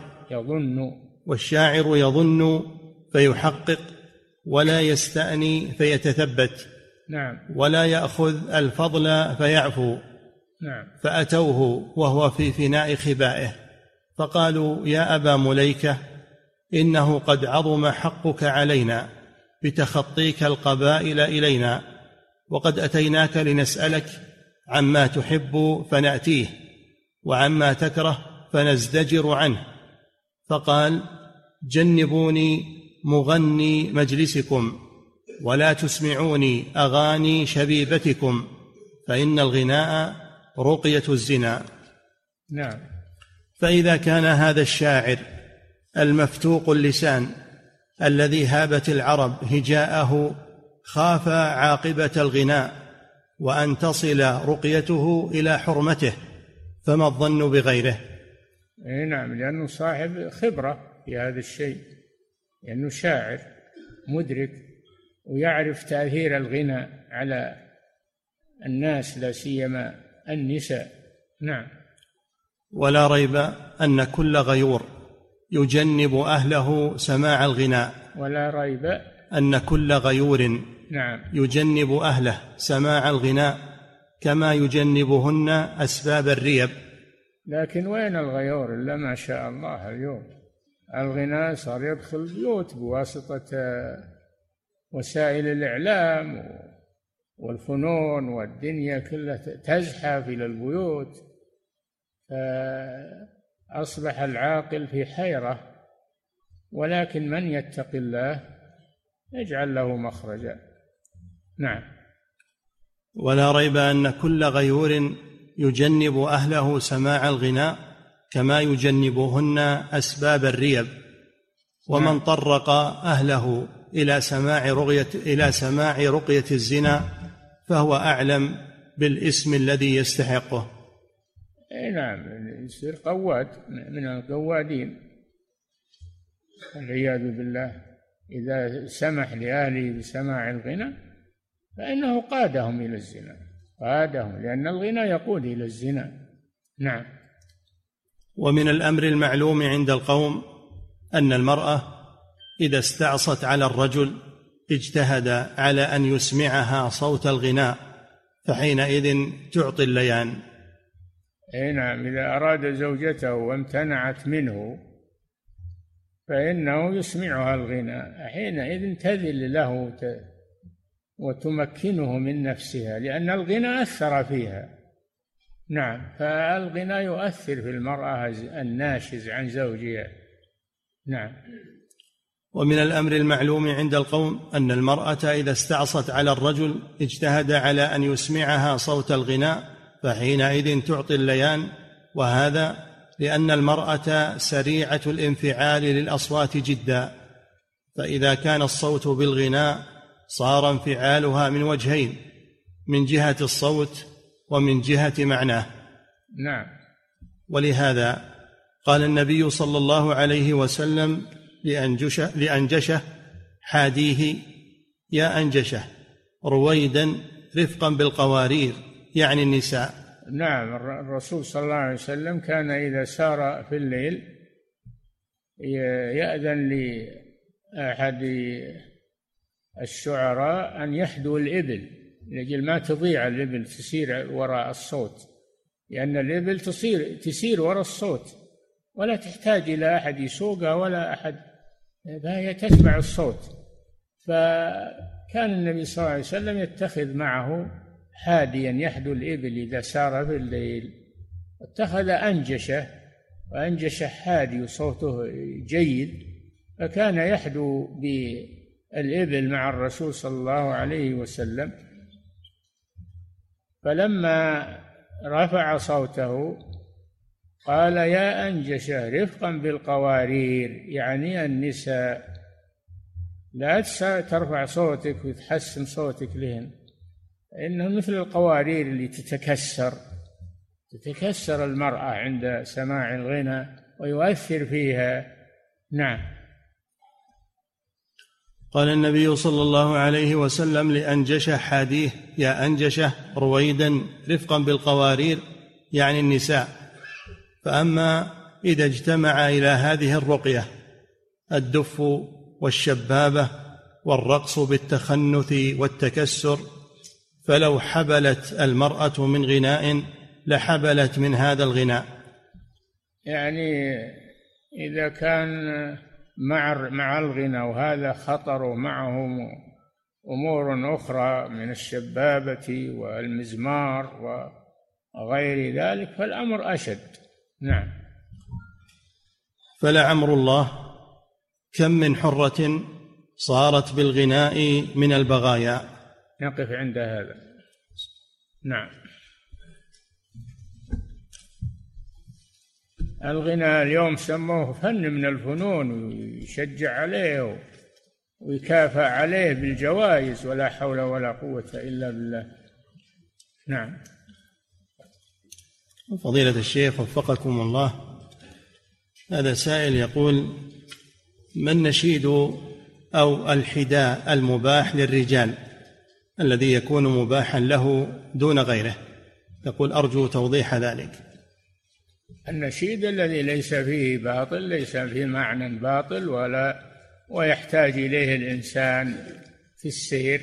والشاعر يظن فيحقق ولا يستأني فيتثبت. نعم. ولا يأخذ الفضل فيعفو. نعم. فأتوه وهو في فناء خبائه فقالوا: يا أبا مليكة، إنه قد عظم حقك علينا بتخطيك القبائل إلينا، وقد أتيناك لنسألك عما تحب فنأتيه، وعما تكره فنزدجر عنه. فقال: جنبوني مغني مجلسكم، ولا تسمعوني أغاني شبيبتكم، فإن الغناء رقية الزنا. نعم. فإذا كان هذا الشاعر المفتوق اللسان الذي هابت العرب هجاءه خاف عاقبة الغناء وأن تصل رقيته إلى حرمته، فما الظن بغيره؟ نعم، لأنه صاحب خبرة في هذا الشيء، لأنه شاعر مدرك ويعرف تأثير الغناء على الناس، لا سيما النساء. نعم. ولا ريب أن كل غيور يجنب أهله سماع الغناء. ولا ريب أن كل غيور نعم يجنب أهله سماع الغناء كما يجنبهن أسباب الريب. لكن وين الغيور إلا ما شاء الله اليوم؟ الغناء صار يدخل البيوت بواسطة وسائل الإعلام والفنون، والدنيا كلها تزحف إلى البيوت، فأصبح العاقل في حيرة. ولكن من يتق الله يجعل له مخرجا. نعم. ولا ريب أن كل غيور يجنب أهله سماع الغناء كما يجنبهن أسباب الريب. ومن طرق أهله إلى سماع رقية الزنا فهو أعلم بالاسم الذي يستحقه. نعم، يصير قواد من القوادين والعياذ بالله. إذا سمح لأهله بسماع الغنى فإنه قادهم إلى الزنا، قادهم، لأن الغنى يقود إلى الزنا. نعم. ومن الأمر المعلوم عند القوم أن المرأة إذا استعصت على الرجل اجتهد على أن يسمعها صوت الغناء، فحينئذ تعطي الليان. نعم، إذا أراد زوجته وامتنعت منه فإنه يسمعها الغناء، حينئذ تذل له وتمكنه من نفسها، لأن الغنى أثر فيها. نعم، فالغنى يؤثر في المرأة الناشز عن زوجها. نعم. ومن الأمر المعلوم عند القوم أن المرأة إذا استعصت على الرجل اجتهد على أن يسمعها صوت الغناء، فحينئذ تعطي الليان، وهذا لأن المرأة سريعة الانفعال للأصوات جدا، فإذا كان الصوت بالغناء صار انفعالها من وجهين، من جهة الصوت ومن جهة معناه. نعم. ولهذا قال النبي صلى الله عليه وسلم لأنجشة حاديه: يا أنجشة رويدا رفقا بالقوارير، يعني النساء. نعم، الرسول صلى الله عليه وسلم كان إذا سار في الليل يأذن لأحد الشعراء أن يحدو الإبل لأجل ما تضيع الإبل، تسير وراء الصوت، لأن الإبل تسير وراء الصوت ولا تحتاج إلى أحد يسوقها ولا أحد، فهي تتبع الصوت. فكان النبي صلى الله عليه وسلم يتخذ معه حاديا يحدو الإبل إذا سار في الليل، اتخذ أنجشة، وأنجشة حادي وصوته جيد، فكان يحدو بالإبل مع الرسول صلى الله عليه وسلم. فلما رفع صوته قال: يا أنجشة رفقا بالقوارير، يعني النساء، لا ترفع صوتك وتحسن صوتك لهن، إنه مثل القوارير اللي تتكسر المرأة عند سماع الغنى ويؤثر فيها. نعم. قال النبي صلى الله عليه وسلم لأنجشة حاديه: يا أنجشة رويدا رفقا بالقوارير، يعني النساء. فأما إذا اجتمع إلى هذه الرقية الدف والشبابة والرقص بالتخنث والتكسر، فلو حبلت المرأة من غناء لحبلت من هذا الغناء. يعني إذا كان مع الغنى وهذا خطر معه أمور أخرى من الشبابة والمزمار وغير ذلك فالأمر أشد. نعم. فلعمر الله كم من حرة صارت بالغناء من البغايا. نقف عند هذا. نعم. الغناء اليوم سموه فن من الفنون، ويشجع عليه ويكافأ عليه بالجوائز، ولا حول ولا قوة إلا بالله. نعم. فضيلة الشيخ وفقكم الله، هذا سائل يقول: ما النشيد أو الحداء المباح للرجال الذي يكون مباحا له دون غيره؟ يقول: أرجو توضيح ذلك. النشيد الذي ليس فيه باطل، ليس فيه معنى باطل ويحتاج إليه الإنسان في السير،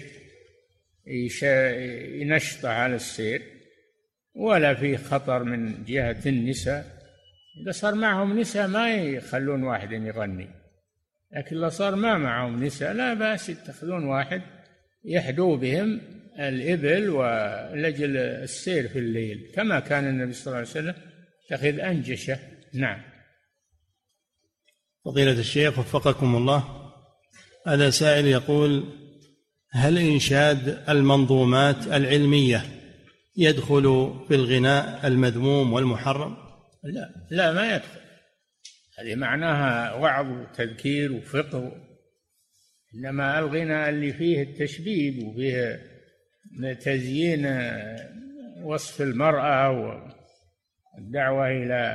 ينشط على السير، ولا فيه خطر من جهة النساء. إذا صار معهم نساء ما يخلون واحد يغني، لكن لو صار ما معهم نساء لا بأس يتخذون واحد يحدو بهم الإبل ولجل السير في الليل، كما كان النبي صلى الله عليه وسلم يتخذ أنجشة. نعم. فضيلة الشيخ وفقكم الله، هذا سائل يقول: هل إنشاد المنظومات العلمية يدخل في الغناء المذموم والمحرم؟ لا ما يدخل، هذه معناها وعظ وتذكير وفقه، إنما الغناء اللي فيه التشبيب وفيه تزيين وصف المرأة والدعوة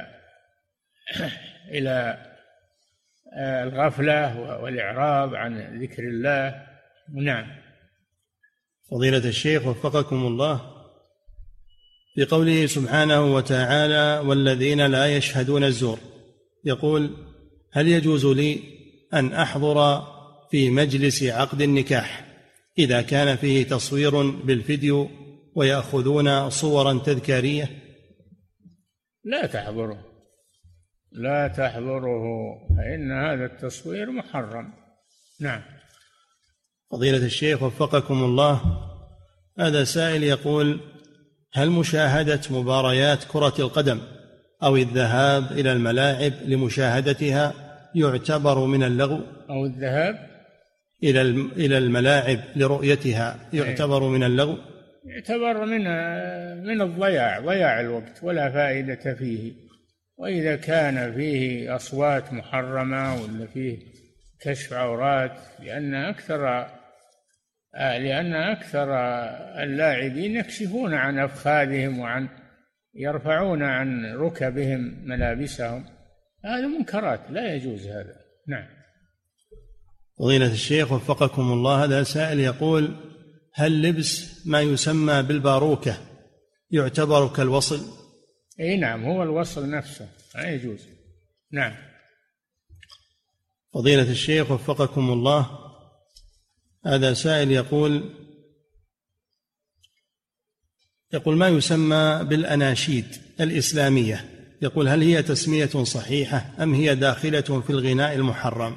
إلى الغفلة والإعراض عن ذكر الله. نعم. فضيلة الشيخ وفقكم الله، في قوله سبحانه وتعالى: والذين لا يشهدون الزور، يقول: هل يجوز لي أن أحضر في مجلس عقد النكاح إذا كان فيه تصوير بالفيديو ويأخذون صورا تذكارية؟ لا تحضره فإن هذا التصوير محرم. نعم. فضيلة الشيخ وفقكم الله، هذا سائل يقول: هل مشاهدة مباريات كرة القدم أو الذهاب إلى الملاعب لمشاهدتها يعتبر من اللغو؟ أو الذهاب إلى الملاعب لرؤيتها يعتبر من اللغو؟ يعتبر من ضياع الوقت ولا فائدة فيه. وإذا كان فيه أصوات محرمة ولا فيه كشف عورات، لأن أكثر اللاعبين يكشفون عن أفخاذهم يرفعون عن ركبهم ملابسهم، هذا منكرات لا يجوز هذا. نعم. فضيلة الشيخ وفقكم الله، هذا سائل يقول: هل لبس ما يسمى بالباروكة يعتبر كالوصل؟ اي نعم، هو الوصل نفسه لا يجوز. نعم. فضيلة الشيخ وفقكم الله، هذا سائل يقول ما يسمى بالأناشيد الإسلامية، يقول: هل هي تسمية صحيحة أم هي داخلة في الغناء المحرم؟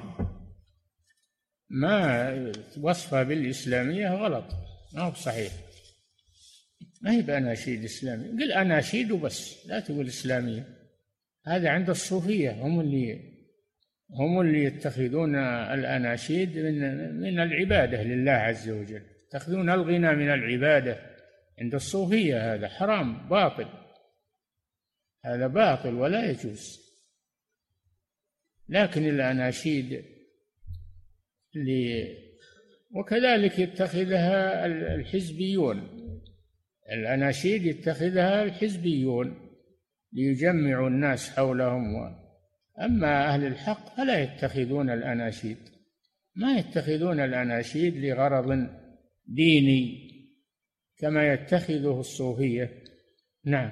ما وصفها بالإسلامية غلط، ما هو صحيح، ما هي بأناشيد إسلامية، قل أناشيد وبس، لا تقول إسلامية. هذا عند الصوفية، هم اللي يتخذون الأناشيد من العبادة لله عز وجل، يتخذون الغنى من العبادة عند الصوفية. هذا حرام باطل، هذا باطل ولا يجوز. لكن الأناشيد وكذلك يتخذها الحزبيون الأناشيد يتخذها الحزبيون ليجمعوا الناس حولهم، أما أهل الحق فلا يتخذون الأناشيد، ما يتخذون الأناشيد لغرض ديني كما يتخذه الصوفية. نعم.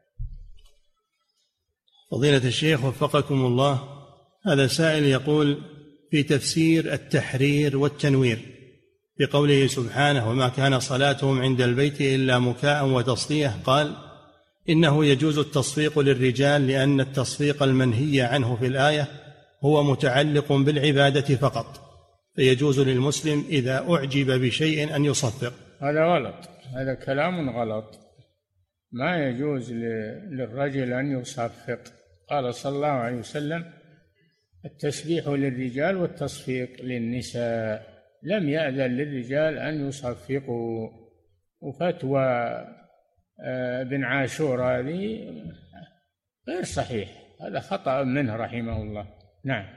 فضيلة الشيخ وفقكم الله، هذا سائل يقول في تفسير التحرير والتنوير بقوله سبحانه: وما كان صلاتهم عند البيت إلا مكاء وتصدية، قال: إنه يجوز التصفيق للرجال لأن التصفيق المنهي عنه في الآية هو متعلق بالعبادة فقط، فيجوز للمسلم إذا أعجب بشيء أن يصفق. هذا غلط، هذا كلام غلط، ما يجوز للرجل أن يصفق. قال صلى الله عليه وسلم: التسبيح للرجال والتصفيق للنساء، لم يأذن للرجال أن يصفقوا. وفتوى ابن عاشور هذه غير صحيح، هذا خطأ منه رحمه الله. نعم.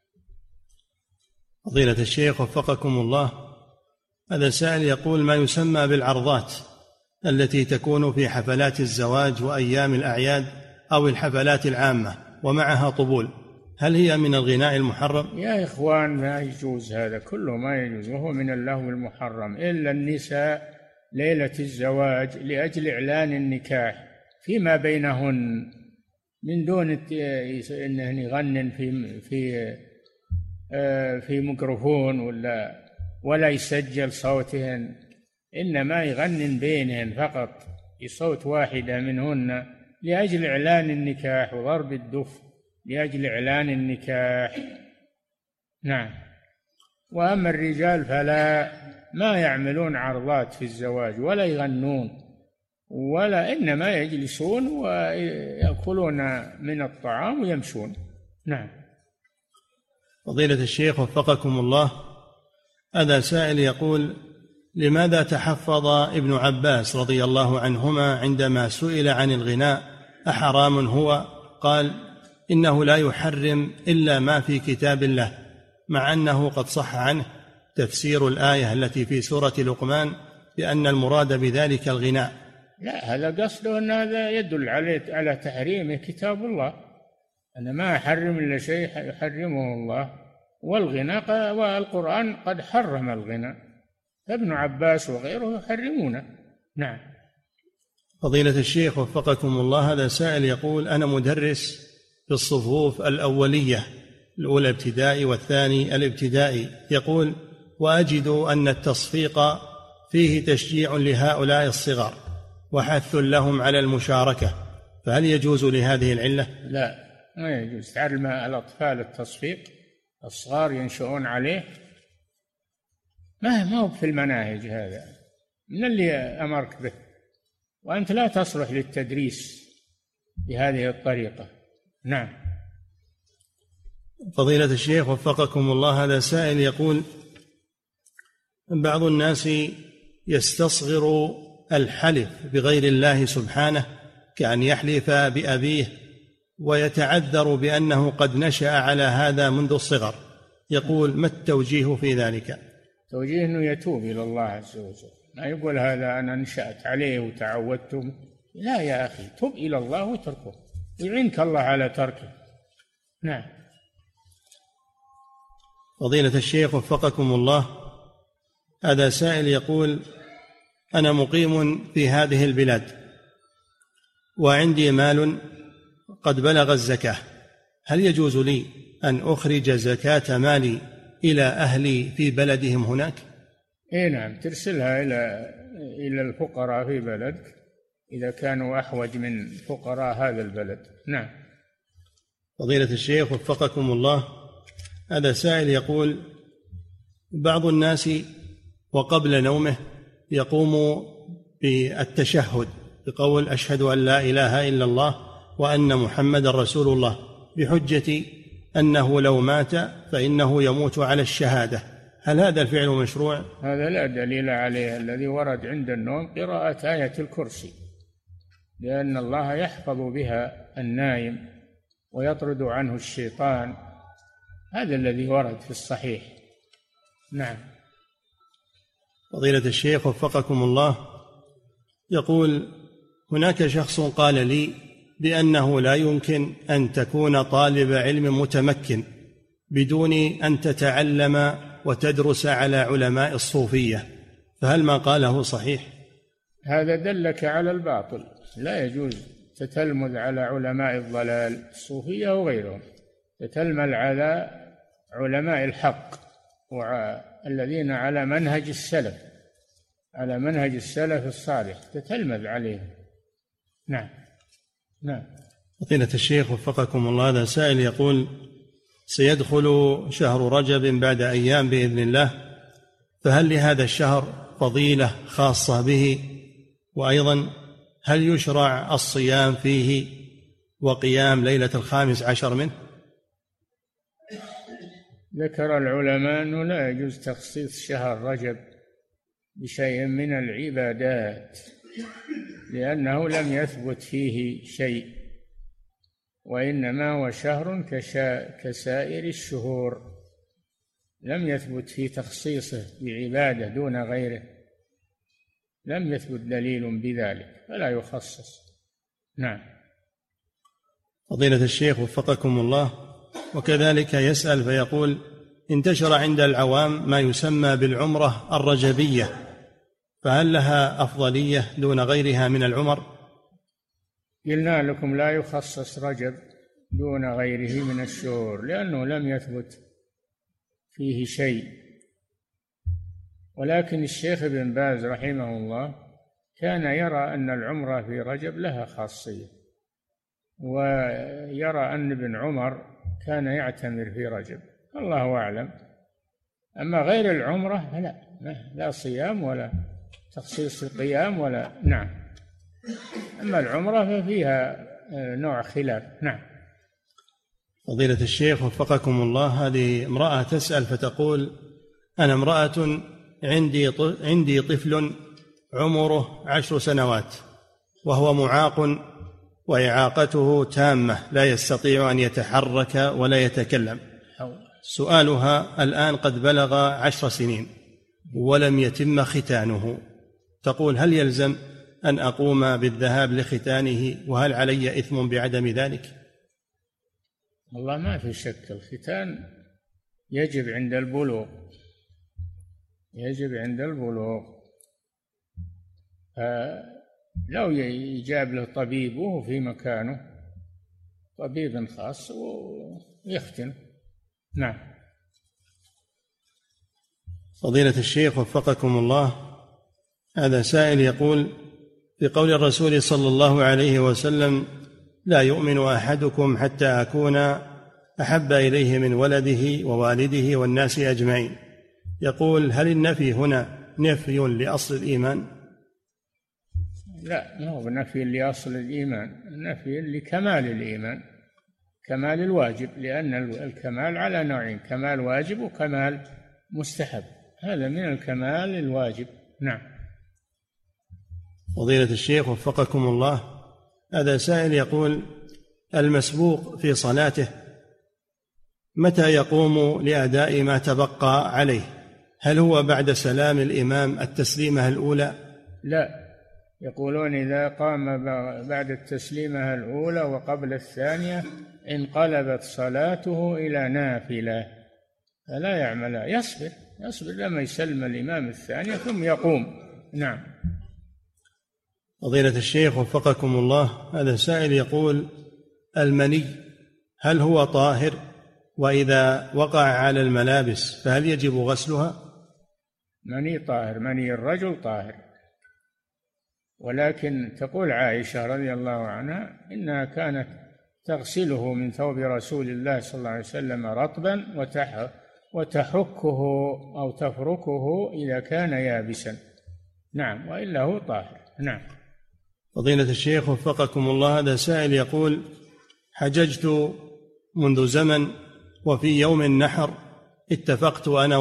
فضيلة الشيخ وفقكم الله، هذا سائل يقول ما يسمى بالعرضات التي تكون في حفلات الزواج وأيام الأعياد أو الحفلات العامة ومعها طبول، هل هي من الغناء المحرم؟ يا إخوان، ما يجوز، هذا كله ما يجوز، وهو من اللهو المحرم. إلا النساء ليلة الزواج لأجل إعلان النكاح فيما بينهن، من دون أنه يغنن في ميكروفون ولا يسجل صوتهن، إنما يغنن بينهن فقط بصوت واحدة منهن لأجل إعلان النكاح وضرب الدف لأجل إعلان النكاح. نعم. وأما الرجال فلا، ما يعملون عرضات في الزواج ولا يغنون ولا، إنما يجلسون ويأكلون من الطعام ويمشون. نعم. فضيلة الشيخ وفقكم الله، هذا سائل يقول لماذا تحفظ ابن عباس رضي الله عنهما عندما سئل عن الغناء أحرام هو؟ قال: إنه لا يحرم إلا ما في كتاب الله، مع أنه قد صح عنه تفسير الآية التي في سورة لقمان بأن المراد بذلك الغناء. لا، هذا قصده أن هذا يدل على تحريمه كتاب الله، أنا ما أحرم إلا شيء يحرمه الله، والغناء والقرآن قد حرم الغناء، فابن عباس وغيره يحرمونه. نعم. فضيلة الشيخ وفقكم الله، هذا سائل يقول أنا مدرس في الصفوف الأولية، الأولى ابتدائي والثاني الابتدائي، يقول وأجد أن التصفيق فيه تشجيع لهؤلاء الصغار وحث لهم على المشاركة، فهل يجوز لهذه العلة؟ لا، ما يجوز تعلم الأطفال التصفيق، الصغار ينشؤون عليه، ما هو في المناهج، هذا من اللي أمرك به، وأنت لا تصلح للتدريس بهذه الطريقة. نعم. فضيلة الشيخ وفقكم الله، هذا سائل يقول بعض الناس يستصغر الحلف بغير الله سبحانه، كأن يحلف بأبيه، ويتعذر بأنه قد نشأ على هذا منذ الصغر، يقول ما التوجيه في ذلك؟ توجيه أنه يتوب إلى الله عز وجل، ما يقول هذا أنا نشأت عليه وتعودت، لا يا أخي، توب إلى الله وتركه، يعينك الله على تركه. نعم. فضيلة الشيخ وفقكم الله، هذا سائل يقول أنا مقيم في هذه البلاد وعندي مال قد بلغ الزكاة، هل يجوز لي أن أخرج زكاة مالي إلى أهلي في بلدهم هناك؟ إيه نعم، ترسلها إلى الفقراء في بلدك إذا كانوا أحوج من فقراء هذا البلد. نعم. فضيلة الشيخ وفقكم الله، هذا سائل يقول بعض الناس وقبل نومه يقوم بالتشهد بقول أشهد أن لا إله إلا الله وأن محمد رسول الله، بحجة أنه لو مات فإنه يموت على الشهادة، هل هذا الفعل مشروع؟ هذا لا دليل عليه، الذي ورد عند النوم قراءة آية الكرسي، لأن الله يحفظ بها النائم ويطرد عنه الشيطان، هذا الذي ورد في الصحيح. نعم. فضيلة الشيخ وفقكم الله، يقول: هناك شخص قال لي بأنه لا يمكن أن تكون طالب علم متمكن بدون أن تتعلم وتدرس على علماء الصوفية، فهل ما قاله صحيح؟ هذا دلك على الباطل. لا يجوز تتلمذ على علماء الضلال الصوفية وغيرهم، تتلمذ على علماء الحق والذين على منهج السلف، على منهج السلف الصالح، تتلمذ عليهم. نعم. فضيلة الشيخ وفقكم الله، هذا سائل يقول: سيدخل شهر رجب بعد أيام بإذن الله، فهل لهذا الشهر فضيلة خاصة به؟ وأيضا هل يشرع الصيام فيه وقيام ليلة 15 منه؟ ذكر العلماء أنه لا يجوز تخصيص شهر رجب بشيء من العبادات، لأنه لم يثبت فيه شيء، وإنما هو شهر كسائر الشهور، لم يثبت في تخصيصه بعبادة دون غيره، لم يثبت دليل بذلك فلا يخصص. نعم. فضيلة الشيخ وفقكم الله، وكذلك يسأل فيقول: انتشر عند العوام ما يسمى بالعمرة الرجبية، فهل لها أفضلية دون غيرها من العمر؟ قلنا لكم لا يخصص رجب دون غيره من الشهور، لأنه لم يثبت فيه شيء. ولكن الشيخ ابن باز رحمه الله كان يرى أن العمرة في رجب لها خاصية، ويرى أن ابن عمر كان يعتمر في رجب، الله أعلم. أما غير العمرة لا صيام ولا تخصيص القيام ولا. نعم. أما العمرة ففيها نوع خلاف. نعم. فضيلة الشيخ وفقكم الله، هذه امرأة تسأل فتقول: أنا امرأة عندي طفل عمره 10 سنوات وهو معاق، وإعاقته تامة، لا يستطيع أن يتحرك ولا يتكلم. سؤالها: الآن قد بلغ 10 سنين ولم يتم ختانه، تقول: هل يلزم أن أقوم بالذهاب لختانه، وهل علي إثم بعدم ذلك؟ والله ما في شك، الختان يجب عند البلوغ، يجب عند البلوغ. لو يجاب له طبيب وهو في مكانه، طبيب خاص، ويختن. نعم. فضيلة الشيخ وفقكم الله، هذا سائل يقول: في قول الرسول صلى الله عليه وسلم: لا يؤمن أحدكم حتى أكون أحب إليه من ولده ووالده والناس أجمعين، يقول: هل النفي هنا نفي لأصل الإيمان؟ لا، ما هو نفي لأصل الإيمان، نفي لكمال الإيمان، كمال الواجب، لأن الكمال على نوعين: كمال واجب وكمال مستحب، هذا من الكمال الواجب. نعم. فضيلة الشيخ وفقكم الله، هذا سائل يقول: المسبوق في صلاته متى يقوم لأداء ما تبقى عليه؟ هل هو بعد سلام الإمام التسليمة الأولى؟ لا، يقولون إذا قام بعد التسليمة الأولى وقبل الثانية انقلبت صلاته إلى نافلة، فلا يعمل، يصبر لما يسلم الإمام الثانية ثم يقوم. نعم. فضيلة الشيخ وفقكم الله، هذا سائل يقول: المني هل هو طاهر؟ وإذا وقع على الملابس فهل يجب غسلها؟ مني طاهر، مني الرجل طاهر، ولكن تقول عائشة رضي الله عنها إنها كانت تغسله من ثوب رسول الله صلى الله عليه وسلم رطبا وتحكه أو تفركه إذا كان يابسا. نعم، وإلا هو طاهر. نعم. فضيلة الشيخ وفقكم الله، هذا سائل يقول: حججت منذ زمن، وفي يوم النحر اتفقت أنا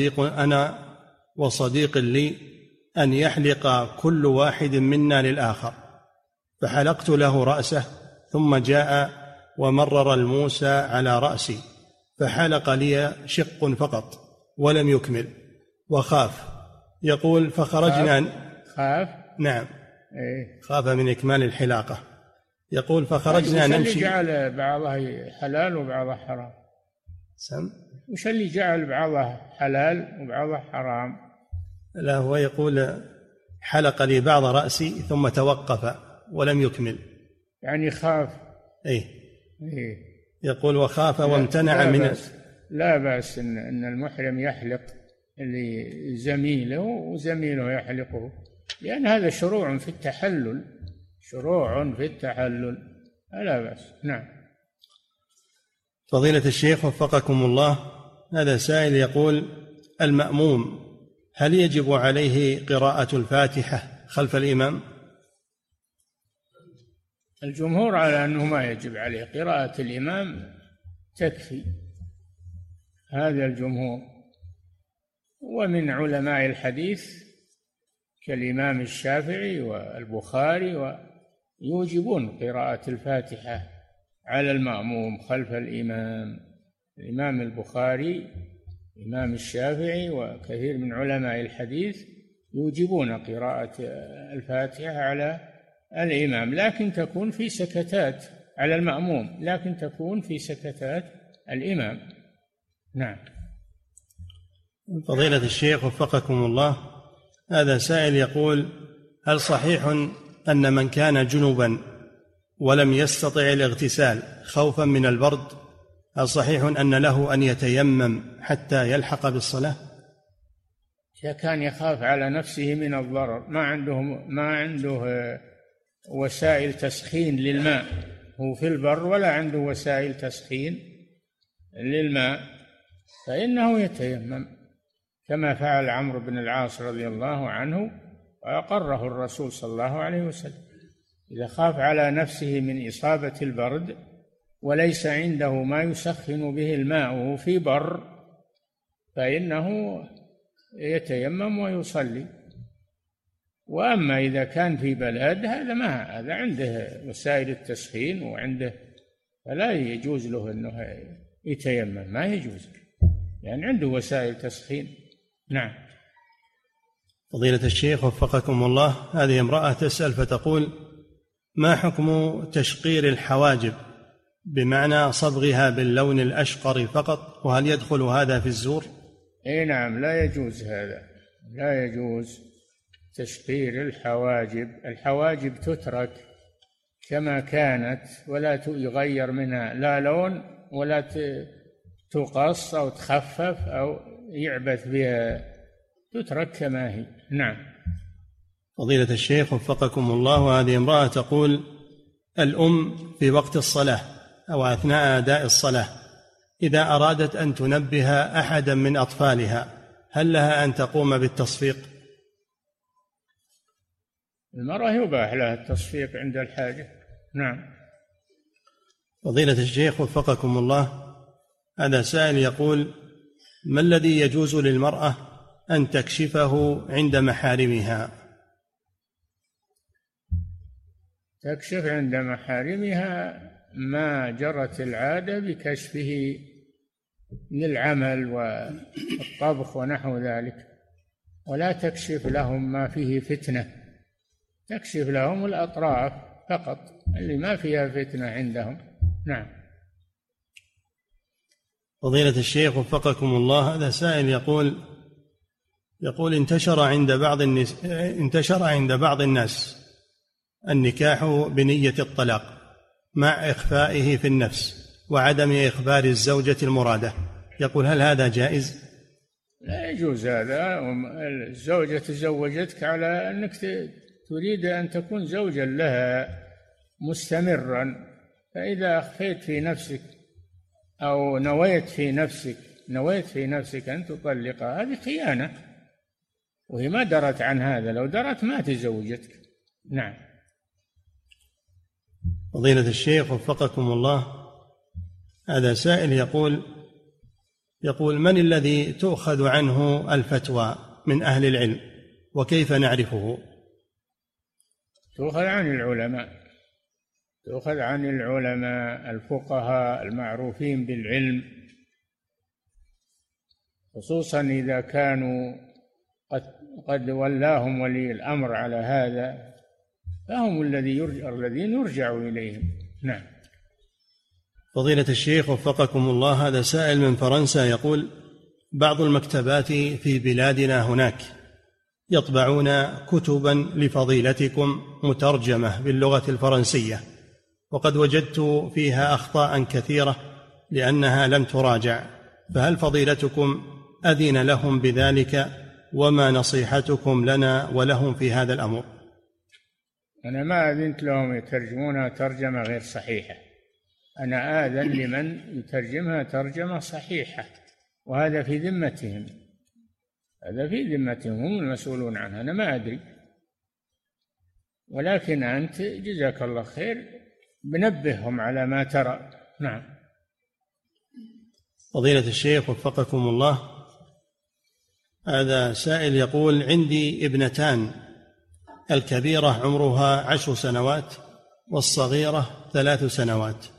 وصديق لي أن يحلق كل واحد منا للآخر، فحلقت له رأسه، ثم جاء ومرر الموسى على رأسي فحلق لي شق فقط ولم يكمل وخاف. يقول: فخرجنا. خاف؟ نعم. خاف من إكمال الحلاقة. يقول فخرجنا نمشي. جعل بعضها حلال وبعضها حرام. وش اللي جعل بعضها حلال وبعضها حرام؟ لا، هو يقول حلق لي بعض رأسي ثم توقف ولم يكمل، يعني خاف. يقول وخاف وامتنع من. لا بأس إن المحرم يحلق لزميله وزميله يحلقه، لأن هذا شروع في التحلل، لا بأس. نعم. فضيلة الشيخ وفقكم الله، هذا سائل يقول المأموم هل يجب عليه قراءة الفاتحة خلف الإمام؟ الجمهور على أنه ما يجب عليه، قراءة الإمام تكفي، هذا الجمهور. ومن علماء الحديث كالإمام الشافعي والبخاري يوجبون قراءة الفاتحة على المأموم خلف الإمام. الإمام البخاري، الإمام الشافعي وكثير من علماء الحديث يوجبون قراءة الفاتحة على الإمام، لكن تكون في سكتات على المأموم، لكن تكون في سكتات الإمام. نعم. فضيلة الشيخ وفقكم الله، هذا سائل يقول هل صحيح أن من كان جنبا ولم يستطع الاغتسال خوفا من البرد، هل صحيح أن له أن يتيمم حتى يلحق بالصلاة؟ إذا كان يخاف على نفسه من الضرر، ما عنده وسائل تسخين للماء، هو في البر ولا عنده وسائل تسخين للماء، فإنه يتيمم كما فعل عمرو بن العاص رضي الله عنه وأقره الرسول صلى الله عليه وسلم. إذا خاف على نفسه من إصابة البرد وليس عنده ما يسخن به الماء وهو في بر، فإنه يتيمم ويصلي. وأما إذا كان في بلد هذا عنده وسائل التسخين وعنده، فلا يجوز له أنه يتيمم، ما يجوز، يعني عنده وسائل تسخين. نعم. فضيلة الشيخ وفقكم الله، هذه امرأة تسأل فتقول ما حكم تشقير الحواجب بمعنى صبغها باللون الأشقر فقط، وهل يدخل هذا في الزور؟ نعم، لا يجوز هذا، لا يجوز تشقير الحواجب. الحواجب تترك كما كانت ولا يغير منها لا لون ولا تقص أو تخفف أو يعبث بها، تترك كما هي. نعم. فضيلة الشيخ وفقكم الله، وهذه امرأة تقول الأم في وقت الصلاة أو أثناء أداء الصلاة إذا أرادت أن تنبه أحدا من أطفالها هل لها أن تقوم بالتصفيق؟ المرأة يباح لها التصفيق عند الحاجة. نعم. فضيلة الشيخ وفقكم الله، هذا سائل يقول ما الذي يجوز للمرأة أن تكشفه عند محارمها؟ تكشف عند محارمها ما جرت العادة بكشفه للعمل والطبخ ونحو ذلك، ولا تكشف لهم ما فيه فتنة، تكشف لهم الأطراف فقط اللي ما فيها فتنة عندهم. نعم. فضيلة الشيخ وفقكم الله، هذا سائل يقول انتشر عند بعض الناس النكاح بنية الطلاق مع إخفائه في النفس وعدم إخبار الزوجة المرادة، يقول هل هذا جائز؟ لا يجوز هذا. الزوجة تزوجتك على أنك تريد أن تكون زوجا لها مستمرا، فإذا أخفيت في نفسك أو نويت في نفسك أن تطلقها، هذه خيانة، وهي ما درت عن هذا، لو درت ما تزوجتك. نعم. فضيلة الشيخ وفقكم الله، هذا سائل يقول من الذي تؤخذ عنه الفتوى من أهل العلم وكيف نعرفه؟ تؤخذ عن العلماء الفقهاء المعروفين بالعلم، خصوصا إذا كانوا قد ولاهم ولي الأمر على هذا، فهم الذين يرجع إليهم. نعم. فضيلة الشيخ وفقكم الله، هذا سائل من فرنسا يقول: بعض المكتبات في بلادنا هناك يطبعون كتبا لفضيلتكم مترجمة باللغة الفرنسية، وقد وجدت فيها أخطاء كثيرة لأنها لم تراجع، فهل فضيلتكم أذن لهم بذلك؟ وما نصيحتكم لنا ولهم في هذا الأمر؟ أنا ما أذنت لهم يترجمونها ترجمة غير صحيحة، أنا آذن لمن يترجمها ترجمة صحيحة، وهذا في ذمتهم، هذا في ذمتهم، هم المسؤولون عنها، أنا ما أدري. ولكن أنت جزاك الله خير بنبههم على ما ترى. نعم. فضيلة الشيخ وفقكم الله، هذا سائل يقول: عندي ابنتان، الكبيرة عمرها 10 سنوات والصغيرة 3 سنوات،